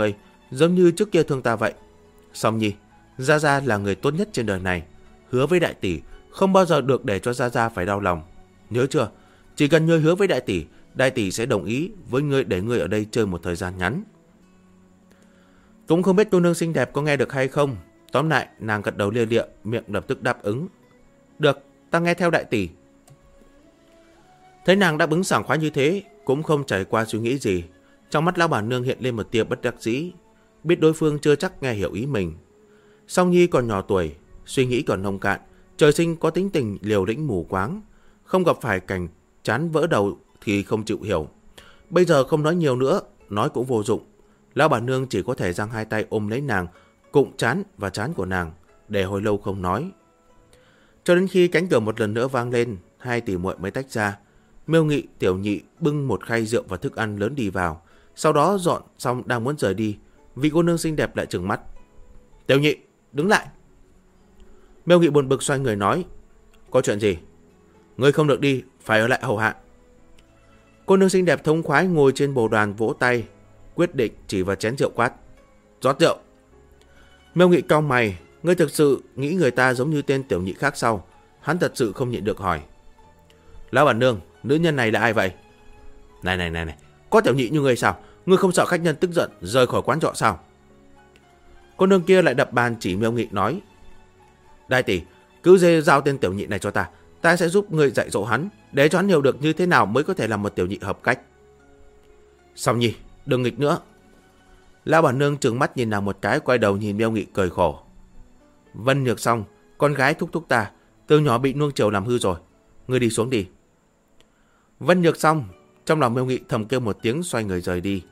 giống như trước kia thương ta vậy. Song Nhi, Gia Gia là người tốt nhất trên đời này. Hứa với đại tỷ, không bao giờ được để cho Gia Gia phải đau lòng. Nhớ chưa? Chỉ cần ngươi hứa với đại tỷ sẽ đồng ý với ngươi để ngươi ở đây chơi một thời gian ngắn. Cũng không biết cô nương xinh đẹp có nghe được hay không. Tóm lại, nàng gật đầu lia lịa, miệng lập tức đáp ứng. Được, ta nghe theo đại tỷ. Thấy nàng đáp ứng sảng khoái như thế, cũng không trải qua suy nghĩ gì. Trong mắt lão bản nương hiện lên một tia bất đắc dĩ, biết đối phương chưa chắc nghe hiểu ý mình. Song Nhi còn nhỏ tuổi, suy nghĩ còn nông cạn, trời sinh có tính tình liều lĩnh mù quáng, không gặp phải cảnh chán vỡ đầu thì không chịu hiểu. Bây giờ không nói nhiều nữa, nói cũng vô dụng. Lão bản nương chỉ có thể giang hai tay ôm lấy nàng, cụng trán và trán của nàng, để hồi lâu không nói. Cho đến khi cánh cửa một lần nữa vang lên, hai tỷ muội mới tách ra. Miêu Nghị, Tiểu Nhị bưng một khay rượu và thức ăn lớn đi vào, sau đó dọn xong đang muốn rời đi, vị cô nương xinh đẹp lại trừng mắt. Tiểu Nhị, đứng lại. Miêu Nghị buồn bực xoay người nói, có chuyện gì? Ngươi không được đi, phải ở lại hầu hạ. Cô nương xinh đẹp thống khoái ngồi trên bồ đoàn vỗ tay, quyết định chỉ vào chén rượu quát, rót rượu. Miêu Nghị cau mày, ngươi thực sự nghĩ người ta giống như tên Tiểu Nhị khác sao? Hắn thật sự không nhịn được hỏi. Lão bản nương, nữ nhân này là ai vậy? Này, có Tiểu Nhị như ngươi sao? Ngươi không sợ khách nhân tức giận rời khỏi quán trọ sao? Cô nương kia lại đập bàn chỉ Miêu Nghị nói, đại tỷ, cứ giao tên Tiểu Nhị này cho ta, ta sẽ giúp ngươi dạy dỗ hắn, để cho hắn hiểu được như thế nào mới có thể làm một tiểu nhị hợp cách. Song Nhi, đừng nghịch nữa. Lão bản nương trừng mắt nhìn nàng một cái, quay đầu nhìn Miêu Nghị cười khổ. Vân Nhược Song, con gái thúc ta, từ nhỏ bị nuông chiều làm hư rồi, ngươi đi xuống đi. Vân Nhược Song, trong lòng Miêu Nghị thầm kêu một tiếng, xoay người rời đi.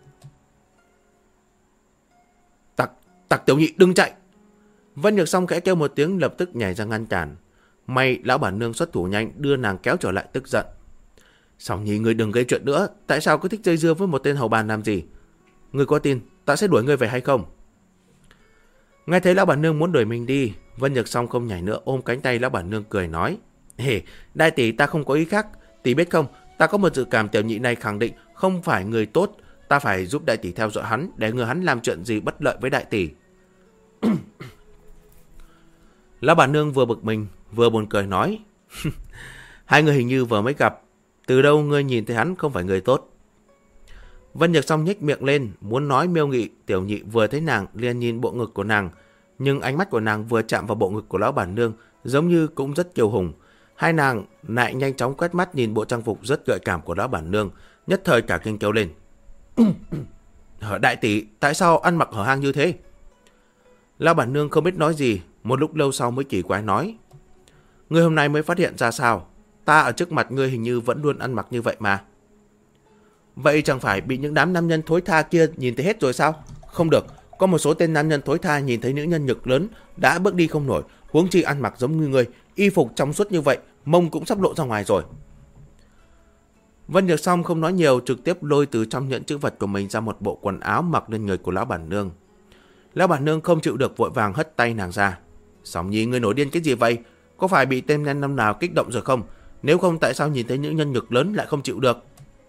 Tặc Tiểu Nhị đừng chạy. Vân Nhược Song khẽ kêu một tiếng, lập tức nhảy ra ngăn cản. May lão bản nương xuất thủ nhanh, đưa nàng kéo trở lại, tức giận. Song Nhi, ngươi đừng gây chuyện nữa, tại sao cứ thích dây dưa với một tên hầu bàn làm gì? Ngươi có tin ta sẽ đuổi ngươi về hay không? Nghe thấy lão bản nương muốn đuổi mình đi, Vân Nhược Song không nhảy nữa, ôm cánh tay lão bản nương cười nói, đại tỷ, ta không có ý khác. Tỷ biết không, ta có một dự cảm Tiểu Nhị này khẳng định không phải người tốt. Ta phải giúp đại tỷ theo dõi hắn, để ngừa hắn làm chuyện gì bất lợi với đại tỷ. Lão bản nương vừa bực mình vừa buồn cười nói, hai người hình như vừa mới gặp, từ đâu ngươi nhìn thấy hắn không phải người tốt? Vân Nhược Song nhếch miệng lên, muốn nói Miêu Nghị, Tiểu Nhị vừa thấy nàng liền nhìn bộ ngực của nàng, nhưng ánh mắt của nàng vừa chạm vào bộ ngực của lão bản nương, giống như cũng rất kiêu hùng. Hai nàng lại nhanh chóng quét mắt nhìn bộ trang phục rất gợi cảm của lão bản nương, nhất thời cả kinh kêu lên. Đại tỷ, tại sao ăn mặc hở hang như thế? Lão bản nương không biết nói gì, một lúc lâu sau mới kỳ quái nói, ngươi hôm nay mới phát hiện ra sao? Ta ở trước mặt ngươi hình như vẫn luôn ăn mặc như vậy mà. Vậy chẳng phải bị những đám nam nhân thối tha kia nhìn thấy hết rồi sao? Không được, có một số tên nam nhân thối tha nhìn thấy nữ nhân nhực lớn đã bước đi không nổi, huống chi ăn mặc giống như ngươi, y phục trong suốt như vậy, mông cũng sắp lộ ra ngoài rồi. Vân Nhược Song không nói nhiều, trực tiếp lôi từ trong nhẫn trữ vật của mình ra một bộ quần áo mặc lên người của lão bản nương. Lão bản nương không chịu được, vội vàng hất tay nàng ra. Song Nhi, ngươi nổi điên cái gì vậy? Có phải bị tên đàn năm nào kích động rồi không? Nếu không, tại sao nhìn thấy nữ nhân nhực lớn lại không chịu được?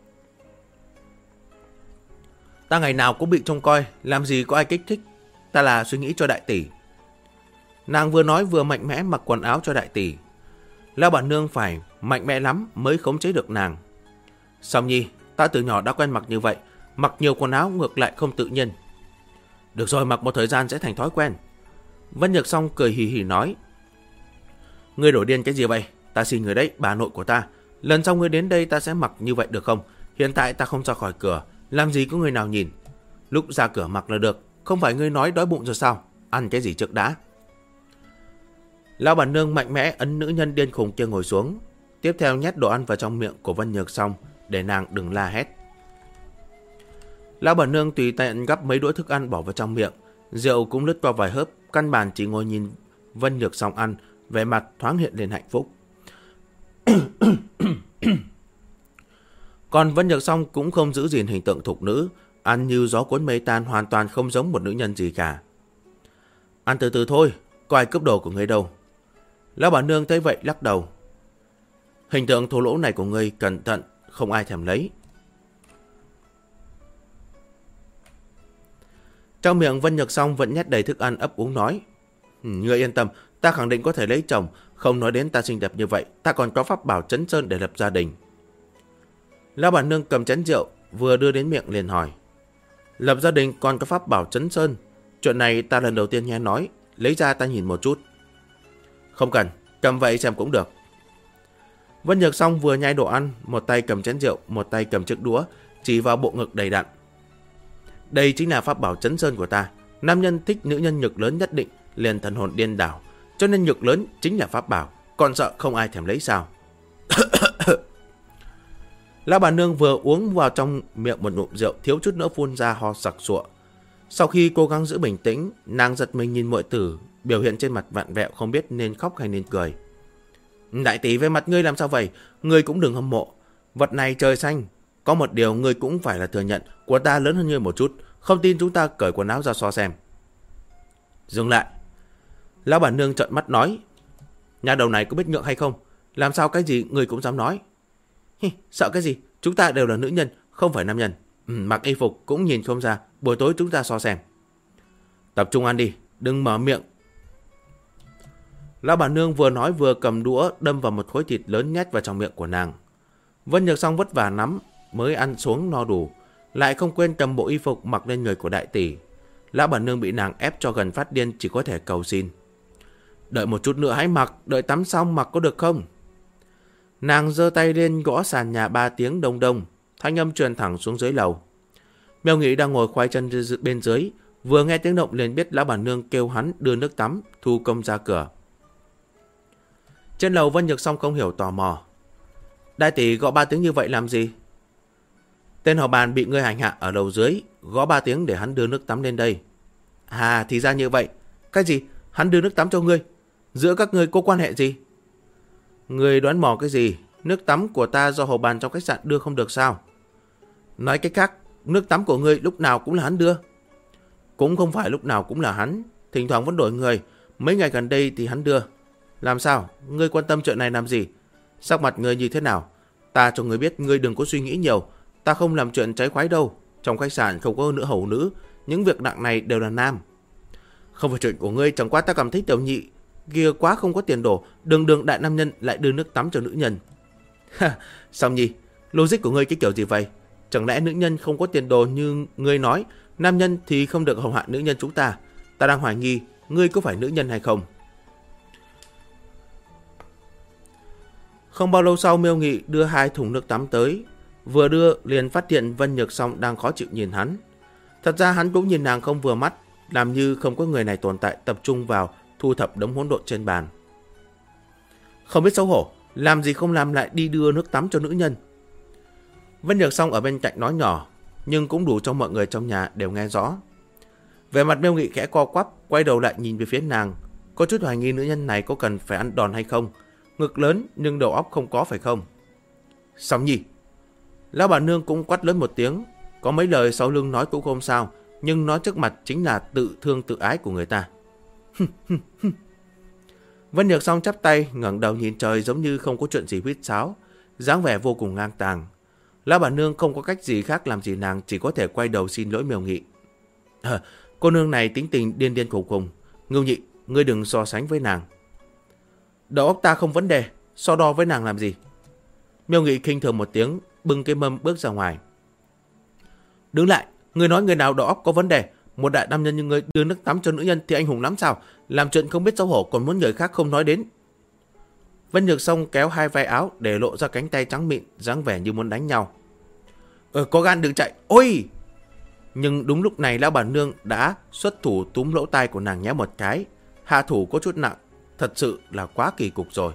Ta ngày nào cũng bị trông coi, làm gì có ai kích thích. Ta là suy nghĩ cho đại tỷ. Nàng vừa nói vừa mạnh mẽ mặc quần áo cho đại tỷ. Lão bản nương phải mạnh mẽ lắm mới khống chế được nàng. Song Nhi, ta từ nhỏ đã quen mặc như vậy, mặc nhiều quần áo ngược lại không tự nhiên. Được rồi, mặc một thời gian sẽ thành thói quen. Vân Nhược Song cười hì hì nói, ngươi nổi điên cái gì vậy? Ta xin người đấy, bà nội của ta, lần sau ngươi đến đây ta sẽ mặc như vậy được không? Hiện tại ta không ra khỏi cửa, làm gì có người nào nhìn. Lúc ra cửa mặc là được, không phải ngươi nói đói bụng rồi sao? Ăn cái gì trước đã. Lão bản nương mạnh mẽ ấn nữ nhân điên khùng kia ngồi xuống, tiếp theo nhét đồ ăn vào trong miệng của Vân Nhược Song để nàng đừng la hét. Lão bản nương tùy tiện gắp mấy đũa thức ăn bỏ vào trong miệng, rượu cũng lướt qua vài hớp, căn bản chỉ ngồi nhìn Vân Nhược Song ăn, vẻ mặt thoáng hiện lên hạnh phúc. Còn Vân Nhược Song cũng không giữ gìn hình tượng thục nữ, ăn như gió cuốn mây tan, hoàn toàn không giống một nữ nhân gì cả. Ăn từ từ thôi, có ai cướp đồ của ngươi đâu. Lão bản nương thấy vậy lắc đầu. Hình tượng thô lỗ này của ngươi cẩn thận, không ai thèm lấy. Trong miệng Vân Nhược Song vẫn nhét đầy thức ăn ấp úng nói. Ngươi yên tâm, ta khẳng định có thể lấy chồng. Không nói đến ta xinh đẹp như vậy, ta còn có pháp bảo Trấn Sơn để lập gia đình. Lão bản nương cầm chén rượu vừa đưa đến miệng liền hỏi. Lập gia đình còn có pháp bảo Trấn Sơn? Chuyện này ta lần đầu tiên nghe nói, lấy ra ta nhìn một chút. Không cần, cầm vậy xem cũng được. Vân Nhược Song vừa nhai đồ ăn, một tay cầm chén rượu, một tay cầm chiếc đũa, chỉ vào bộ ngực đầy đặn. Đây chính là pháp bảo Trấn Sơn của ta. Nam nhân thích nữ nhân ngực lớn nhất định, liền thần hồn điên đảo. Cho nên ngực lớn chính là pháp bảo, còn sợ không ai thèm lấy sao? Lão bà nương vừa uống vào trong miệng một ngụm rượu, thiếu chút nữa phun ra ho sặc sụa. Sau khi cố gắng giữ bình tĩnh, nàng giật mình nhìn muội tử, biểu hiện trên mặt vặn vẹo không biết nên khóc hay nên cười. Đại tỷ, về mặt ngươi làm sao vậy? Ngươi cũng đừng hâm mộ. Vật này trời xanh. Có một điều ngươi cũng phải là thừa nhận, của ta lớn hơn ngươi một chút. Không tin chúng ta cởi quần áo ra so xem. Dừng lại. Lão bản nương trợn mắt nói. Nhà đầu này có biết ngượng hay không? Làm sao cái gì ngươi cũng dám nói? Sợ cái gì? Chúng ta đều là nữ nhân, không phải nam nhân. Mặc y phục cũng nhìn không ra. Buổi tối chúng ta so xem. Tập trung ăn đi, đừng mở miệng. Lão bản nương vừa nói vừa cầm đũa đâm vào một khối thịt lớn nhét vào trong miệng của nàng. Vân Nhược Song vất vả lắm mới ăn xuống no đủ, lại không quên cầm bộ y phục mặc lên người của đại tỷ. Lão bản nương bị nàng ép cho gần phát điên, chỉ có thể cầu xin. Đợi một chút nữa hãy mặc, đợi tắm xong mặc có được không? Nàng giơ tay lên gõ sàn nhà 3 tiếng đông đông, thanh âm truyền thẳng xuống dưới lầu. Miêu Nghị đang ngồi khoai chân bên dưới, vừa nghe tiếng động liền biết lão bản nương kêu hắn đưa nước tắm, thu công ra cửa. Trên lầu Vân Nhược Song không hiểu tò mò. Đại tỷ gõ 3 tiếng như vậy làm gì? Tên họ bàn bị ngươi hành hạ ở lầu dưới, gõ 3 tiếng để hắn đưa nước tắm lên đây. À, thì ra như vậy. Cái gì? Hắn đưa nước tắm cho ngươi? Giữa các ngươi có quan hệ gì? Ngươi đoán mò cái gì? Nước tắm của ta do hầu bàn trong khách sạn đưa không được sao? Nói cách khác, nước tắm của ngươi lúc nào cũng là hắn đưa? Cũng không phải lúc nào cũng là hắn, thỉnh thoảng vẫn đổi người. Mấy ngày gần đây thì hắn đưa. Làm sao? Ngươi quan tâm chuyện này làm gì? Sắc mặt ngươi như thế nào? Ta cho ngươi biết ngươi đừng có suy nghĩ nhiều. Ta không làm chuyện trái khoái đâu. Trong khách sạn không có nữ hầu nữ. Những việc nặng này đều là nam. Không phải chuyện của ngươi, chẳng qua ta cảm thấy tiểu nhị kia quá không có tiền đồ. Đường đại nam nhân lại đưa nước tắm cho nữ nhân. Sao nhỉ? Logic của ngươi cái kiểu gì vậy? Chẳng lẽ nữ nhân không có tiền đồ như ngươi nói, nam nhân thì không được hầu hạ nữ nhân chúng ta? Ta đang hoài nghi ngươi có phải nữ nhân hay không? Không bao lâu sau, Miêu Nghị đưa 2 thùng nước tắm tới. Vừa đưa liền phát hiện Vân Nhược Song đang khó chịu nhìn hắn. Thật ra hắn cũng nhìn nàng không vừa mắt, làm như không có người này tồn tại, tập trung vào thu thập đống hỗn độn trên bàn. Không biết xấu hổ, làm gì không làm lại đi đưa nước tắm cho nữ nhân. Vân Nhược Song ở bên cạnh nói nhỏ, nhưng cũng đủ cho mọi người trong nhà đều nghe rõ. Về mặt Miêu Nghị khẽ co quắp, quay đầu lại nhìn về phía nàng, có chút hoài nghi nữ nhân này có cần phải ăn đòn hay không. Ngực lớn nhưng đầu óc không có phải không? Xong nhỉ? Lão bà nương cũng quát lớn một tiếng. Có mấy lời sau lưng nói cũng không sao, nhưng nói trước mặt chính là tự thương tự ái của người ta. Vân Nhược Song chắp tay ngẩng đầu nhìn trời giống như không có chuyện gì huýt sáo, dáng vẻ vô cùng ngang tàng. Lão bà nương không có cách gì khác làm gì nàng, chỉ có thể quay đầu xin lỗi Miêu Nghị. Cô nương này tính tình điên điên khùng khùng. Ngưu Nhị, ngươi đừng so sánh với nàng. Đầu óc ta không vấn đề, so đo với nàng làm gì? Miêu Nghị khinh thường một tiếng, bưng cái mâm bước ra ngoài. Đứng lại, ngươi nói người nào đầu óc có vấn đề? Một đại nam nhân như ngươi đưa nước tắm cho nữ nhân thì anh hùng lắm sao? Làm chuyện không biết xấu hổ còn muốn người khác không nói đến. Vân Nhược Song kéo 2 vai áo để lộ ra cánh tay trắng mịn, dáng vẻ như muốn đánh nhau. Có gan đừng chạy, ôi! Nhưng đúng lúc này lão bản nương đã xuất thủ túm lỗ tai của nàng nhéo một cái. Hạ thủ có chút nặng, thật sự là quá kỳ cục rồi.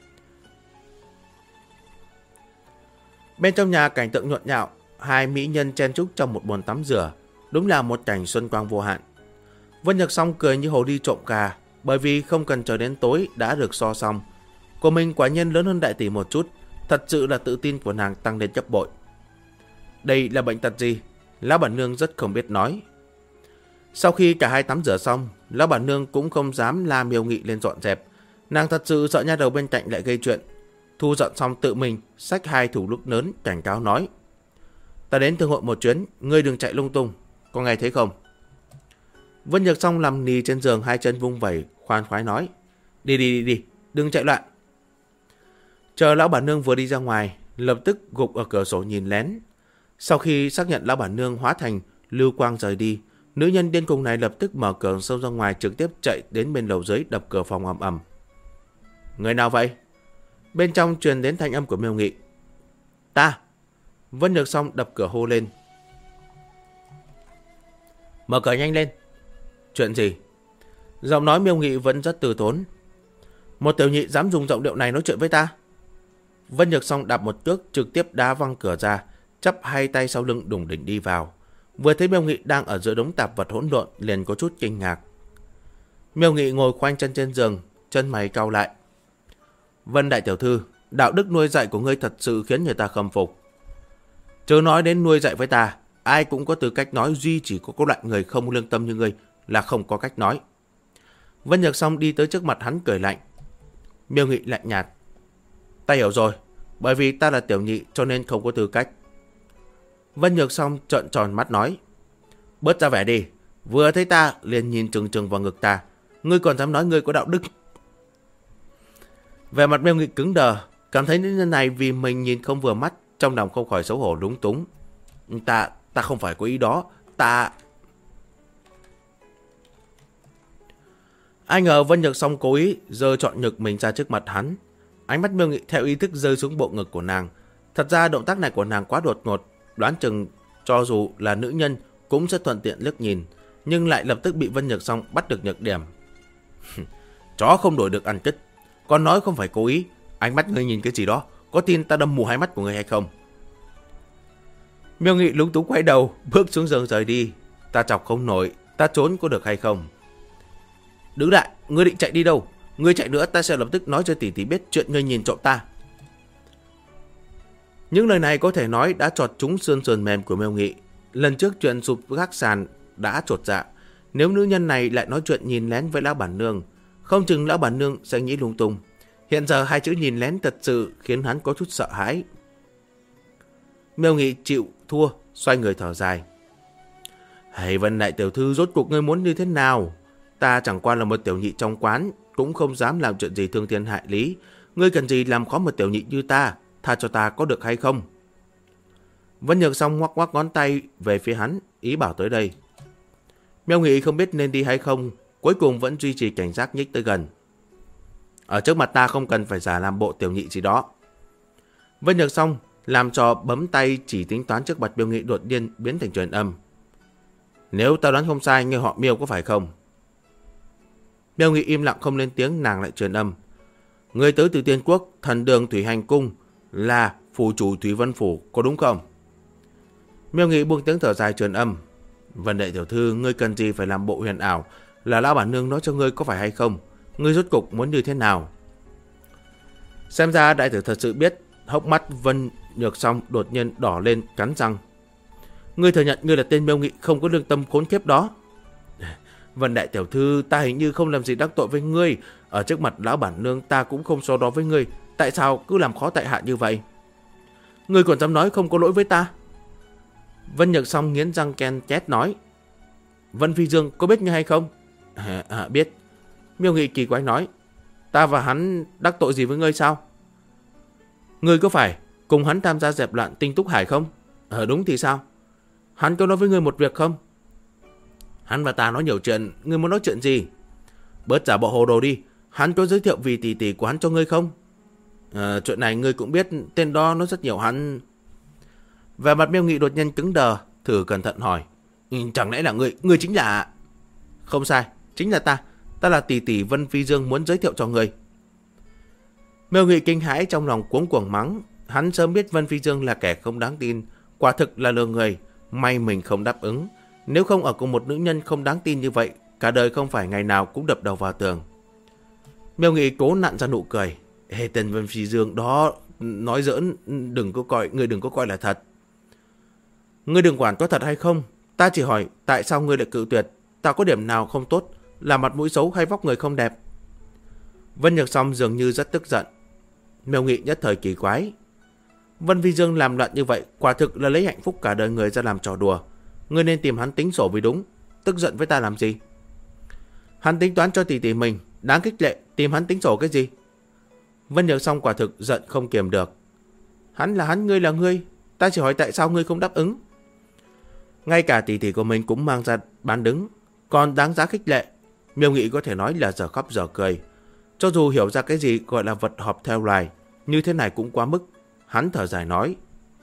Bên trong nhà cảnh tượng nhộn nhạo, 2 mỹ nhân chen chúc trong một bồn tắm rửa, đúng là một cảnh xuân quang vô hạn. Vân Nhược Song cười như hồ đi trộm gà, bởi vì không cần chờ đến tối đã được so xong. Của mình quả nhiên lớn hơn đại tỷ một chút, thật sự là tự tin của nàng tăng lên gấp bội. Đây là bệnh tật gì? Lão bản nương rất không biết nói. Sau khi cả hai tắm rửa xong, lão bản nương cũng không dám la Miêu Nghị lên dọn dẹp. Nàng thật sự sợ nha đầu bên cạnh lại gây chuyện. Thu dọn xong tự mình xách 2 thủ lúc lớn cảnh cáo nói: Ta đến thương hội một chuyến, ngươi đừng chạy lung tung, có nghe thấy không? Vân Nhược Song nằm nì trên giường, hai chân vung vẩy, khoan khoái nói. Đi, đừng chạy loạn. Chờ lão bản nương vừa đi ra ngoài, lập tức gục ở cửa sổ nhìn lén. Sau khi xác nhận lão bản nương hóa thành lưu quang rời đi, nữ nhân điên cuồng này lập tức mở cửa xông ra ngoài, trực tiếp chạy đến bên lầu dưới, đập cửa phòng ầm ầm. Người nào vậy? Bên trong truyền đến thanh âm của Miêu Nghị. Ta. Vân Nhược Song đập cửa hô lên. Mở cửa nhanh lên. Chuyện gì? Giọng nói Miêu Nghị vẫn rất từ tốn. Một tiểu nhị dám dùng giọng điệu này nói chuyện với ta? Vân Nhược Song đạp một cước trực tiếp đá văng cửa ra, chắp hai tay sau lưng đùng đỉnh đi vào. Vừa thấy Miêu Nghị đang ở giữa đống tạp vật hỗn độn, liền có chút kinh ngạc. Miêu Nghị ngồi khoanh chân trên giường, chân mày cau lại. Vân đại tiểu thư, đạo đức nuôi dạy của ngươi thật sự khiến người ta khâm phục. Chớ nói đến nuôi dạy với ta, ai cũng có tư cách nói, duy chỉ có loại người không lương tâm như ngươi là không có cách nói. Vân Nhược Song đi tới trước mặt hắn cười lạnh. Miêu Nghị lạnh nhạt. Ta hiểu rồi, bởi vì ta là tiểu nhị cho nên không có tư cách. Vân Nhược Song trợn tròn mắt nói. Bớt ra vẻ đi, vừa thấy ta liền nhìn trừng trừng vào ngực ta, ngươi còn dám nói ngươi có đạo đức. Vẻ mặt Miêu Nghị cứng đờ, cảm thấy nữ nhân này vì mình nhìn không vừa mắt, trong lòng không khỏi xấu hổ lúng túng. Ta không phải có ý đó, Ai ngờ Vân Nhược Song cố ý giơ trọn ngực mình ra trước mặt hắn. Ánh mắt Miêu Nghị theo ý thức rơi xuống bộ ngực của nàng. Thật ra động tác này của nàng quá đột ngột, đoán chừng cho dù là nữ nhân cũng rất thuận tiện liếc nhìn, nhưng lại lập tức bị Vân Nhược Song bắt được nhược điểm. Chó không đổi được ăn cứt, còn nói không phải cố ý. Ánh mắt ngươi nhìn cái gì đó, có tin ta đâm mù hai mắt của ngươi hay không? Miêu Nghị lúng túng quay đầu, bước xuống giường rời đi. Ta chọc không nổi, ta trốn có được hay không? Đứng lại, ngươi định chạy đi đâu? Ngươi chạy nữa ta sẽ lập tức nói cho tỷ tỷ biết chuyện ngươi nhìn trộm ta. Những lời này có thể nói đã chọt trúng xương sườn mềm của Miêu Nghị. Lần trước chuyện sụp gác sàn đã chột dạ. Nếu nữ nhân này lại nói chuyện nhìn lén với lão bản nương, không chừng lão bản nương sẽ nghĩ lung tung. Hiện giờ hai chữ nhìn lén thật sự khiến hắn có chút sợ hãi. Miêu Nghị chịu thua, xoay người thở dài. Hãy Vân đại tiểu thư, rốt cuộc ngươi muốn như thế nào? Ta chẳng qua là một tiểu nhị trong quán, cũng không dám làm chuyện gì thương thiên hại lý. Ngươi cần gì làm khó một tiểu nhị như ta? Tha cho ta có được hay không? Vân Nhược Song ngoắc ngoắc ngón tay về phía hắn, ý bảo tới đây. Miêu Nghị không biết nên đi hay không, cuối cùng vẫn duy trì cảnh giác nhích tới gần. Ở trước mặt ta không cần phải giả làm bộ tiểu nhị gì đó. Vân Nhược Song làm cho bấm tay chỉ tính toán trước mặt Miêu Nghị đột nhiên biến thành truyền âm. Nếu ta đoán không sai, ngươi họ Miêu có phải không? Miêu Nghị im lặng không lên tiếng, nàng lại truyền âm. Ngươi tới từ Tiên Quốc, thần đường Thủy Hành Cung, là phủ chủ Thủy Vân Phủ, có đúng không? Miêu Nghị buông tiếng thở dài truyền âm. Vân đại tiểu thư, ngươi cần gì phải làm bộ huyền ảo, là lão bản nương nói cho ngươi có phải hay không? Ngươi rốt cục muốn như thế nào? Xem ra đại tử thật sự biết. Hốc mắt Vân Nhược Song đột nhiên đỏ lên, cắn răng. Ngươi thừa nhận ngươi là tên Miêu Nghị không có lương tâm khốn kiếp đó. Vân đại tiểu thư, ta hình như không làm gì đắc tội với ngươi. Ở trước mặt lão bản nương ta cũng không so đo với ngươi. Tại sao cứ làm khó tại hạ như vậy? Ngươi còn dám nói không có lỗi với ta? Vân Nhược Song nghiến răng ken két nói. Vân Phi Dương có biết ngươi hay không? Biết. Miêu Nghị kỳ quái nói. Ta và hắn đắc tội gì với ngươi sao? Ngươi có phải cùng hắn tham gia dẹp loạn Tinh Túc Hải không? Đúng thì sao? Hắn có nói với ngươi một việc không? Hắn và ta nói nhiều chuyện, ngươi muốn nói chuyện gì? Bớt giả bộ hồ đồ đi. Hắn có giới thiệu vì tỷ tỷ của hắn cho ngươi không? Chuyện này ngươi cũng biết, tên đó nói rất nhiều hắn. Về mặt Miêu Nghị đột nhiên cứng đờ, thử cẩn thận hỏi. Chẳng lẽ là ngươi chính là... Không sai, chính là ta. Ta là tỷ tỷ Vân Phi Dương muốn giới thiệu cho ngươi. Miêu Nghị kinh hãi trong lòng cuống cuồng mắng. Hắn sớm biết Vân Phi Dương là kẻ không đáng tin, quả thực là lừa người. May mình không đáp ứng. Nếu không ở cùng một nữ nhân không đáng tin như vậy, cả đời không phải ngày nào cũng đập đầu vào tường. Miêu Nghị cố nặn ra nụ cười. Tên Vân Phi Dương đó nói giỡn, ngươi đừng có coi là thật. Ngươi đừng quản có thật hay không. Ta chỉ hỏi tại sao ngươi lại cự tuyệt. Ta có điểm nào không tốt, là mặt mũi xấu hay vóc người không đẹp? Vân Nhược Song dường như rất tức giận. Miêu Nghị nhất thời kỳ quái. Vân Phi Dương làm loạn như vậy, quả thực là lấy hạnh phúc cả đời người ra làm trò đùa. Ngươi nên tìm hắn tính sổ vì đúng. Tức giận với ta làm gì? Hắn tính toán cho tỷ tỷ mình, đáng khích lệ, tìm hắn tính sổ cái gì? Vân Nhược Song quả thực giận không kiềm được. Hắn là hắn, ngươi là ngươi, ta chỉ hỏi tại sao ngươi không đáp ứng. Ngay cả tỷ tỷ của mình cũng mang ra bán đứng, còn đáng giá khích lệ. Miêu Nghị có thể nói là giờ khóc giờ cười. Cho dù hiểu ra cái gì gọi là vật họp theo loài, như thế này cũng quá mức. Hắn thở dài nói: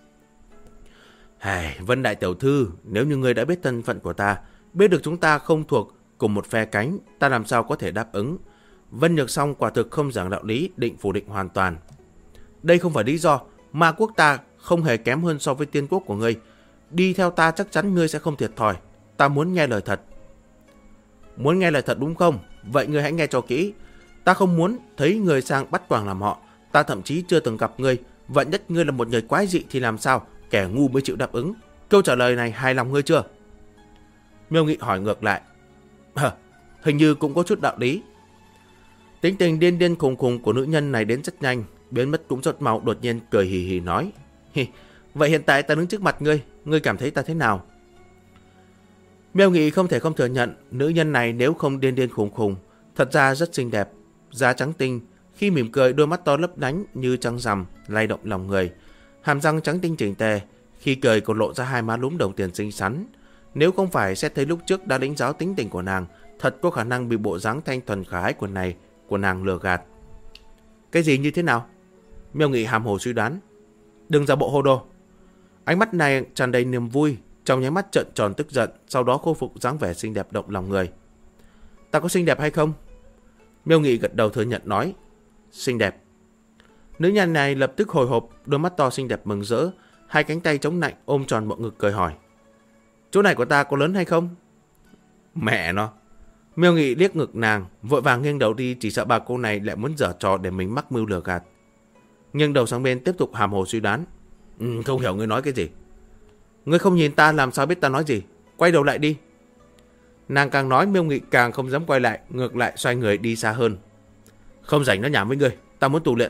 Vân đại tiểu thư, nếu như ngươi đã biết thân phận của ta, biết được chúng ta không thuộc cùng một phe cánh, ta làm sao có thể đáp ứng. Vân Nhược Song quả thực không giảng đạo lý, định phủ định hoàn toàn. Đây không phải lý do, ma quốc ta không hề kém hơn so với tiên quốc của ngươi. Đi theo ta chắc chắn ngươi sẽ không thiệt thòi. Ta muốn nghe lời thật. Muốn nghe lời thật đúng không? Vậy ngươi hãy nghe cho kỹ. Ta không muốn thấy người sang bắt quàng làm họ. Ta thậm chí chưa từng gặp ngươi. Vậy nhất ngươi là một người quái dị thì làm sao? Kẻ ngu mới chịu đáp ứng. Câu trả lời này hài lòng ngươi chưa? Miêu Nghị hỏi ngược lại. Hình như cũng có chút đạo lý. Tính tình điên điên khùng khùng của nữ nhân này đến rất nhanh, biến mất cũng rất mau, đột nhiên cười hì hì nói: Vậy hiện tại ta đứng trước mặt ngươi, ngươi cảm thấy ta thế nào? Miêu Nghị không thể không thừa nhận, nữ nhân này nếu không điên điên khùng khùng, thật ra rất xinh đẹp, da trắng tinh, khi mỉm cười đôi mắt to lấp lánh như trăng rằm, lay động lòng người, hàm răng trắng tinh chỉnh tề, khi cười còn lộ ra hai má lúm đồng tiền xinh xắn. Nếu không phải xét thấy lúc trước đã đánh giáo tính tình của nàng, thật có khả năng bị bộ dáng thanh thuần khả ái của nàng lừa gạt. Cái gì như thế nào? Miêu Nghị hàm hồ suy đoán. Đừng giả bộ hồ đồ. Ánh mắt này tràn đầy niềm vui, trong nháy mắt trợn tròn tức giận, sau đó khôi phục dáng vẻ xinh đẹp động lòng người. Ta có xinh đẹp hay không? Miêu Nghị gật đầu thừa nhận nói: Xinh đẹp. Nữ nhân này lập tức hồi hộp, đôi mắt to xinh đẹp mừng rỡ, hai cánh tay chống nạnh ôm tròn bộ ngực cười hỏi: Chỗ này của ta có lớn hay không? Mẹ nó. Miêu Nghị liếc ngực nàng, vội vàng nghiêng đầu đi, chỉ sợ bà cô này lại muốn giở trò để mình mắc mưu lừa gạt. Nghiêng đầu sang bên tiếp tục hàm hồ suy đoán. Không hiểu ngươi nói cái gì. Ngươi không nhìn ta làm sao biết ta nói gì? Quay đầu lại đi. Nàng càng nói, Miêu Nghị càng không dám quay lại, ngược lại xoay người đi xa hơn. Không rảnh nói nhảm với ngươi, ta muốn tu luyện.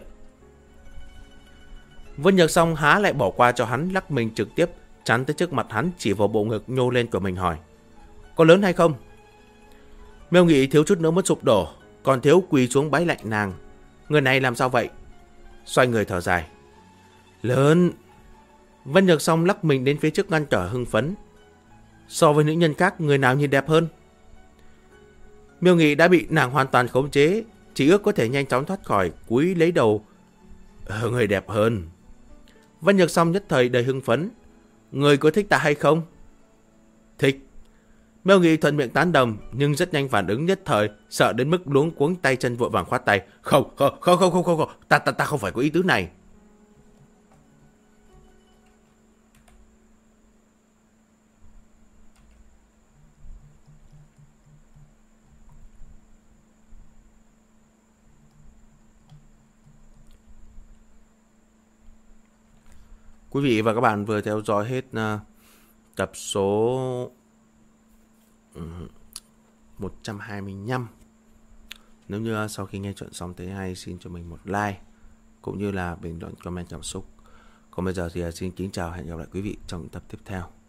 Vân Nhược Song há lại bỏ qua cho hắn, lắc mình trực tiếp chắn tới trước mặt hắn, chỉ vào bộ ngực nhô lên của mình hỏi: Có lớn hay không? Miêu Nghị thiếu chút nữa mất sụp đổ, còn thiếu quỳ xuống bái lạy nàng. Người này làm sao vậy? Xoay người thở dài. Lớn. Vân Nhược Song lắc mình đến phía trước ngăn trở hưng phấn. So với nữ nhân khác, người nào nhìn đẹp hơn? Miêu Nghị đã bị nàng hoàn toàn khống chế, chỉ ước có thể nhanh chóng thoát khỏi, cúi lấy đầu. Người đẹp hơn. Vân Nhược Song nhất thời đầy hưng phấn. Người có thích ta hay không? Thích. Miêu Nghị thuận miệng tán đồng, nhưng rất nhanh phản ứng nhất thời, sợ đến mức luống cuống tay chân vội vàng khoát tay. Không, ta không phải có ý tứ này. Quý vị và các bạn vừa theo dõi hết tập số 125. Nếu như sau khi nghe chuyện xong thấy hay, xin cho mình một like cũng như là bình luận comment cảm xúc. Còn bây giờ thì xin kính chào, hẹn gặp lại quý vị trong tập tiếp theo.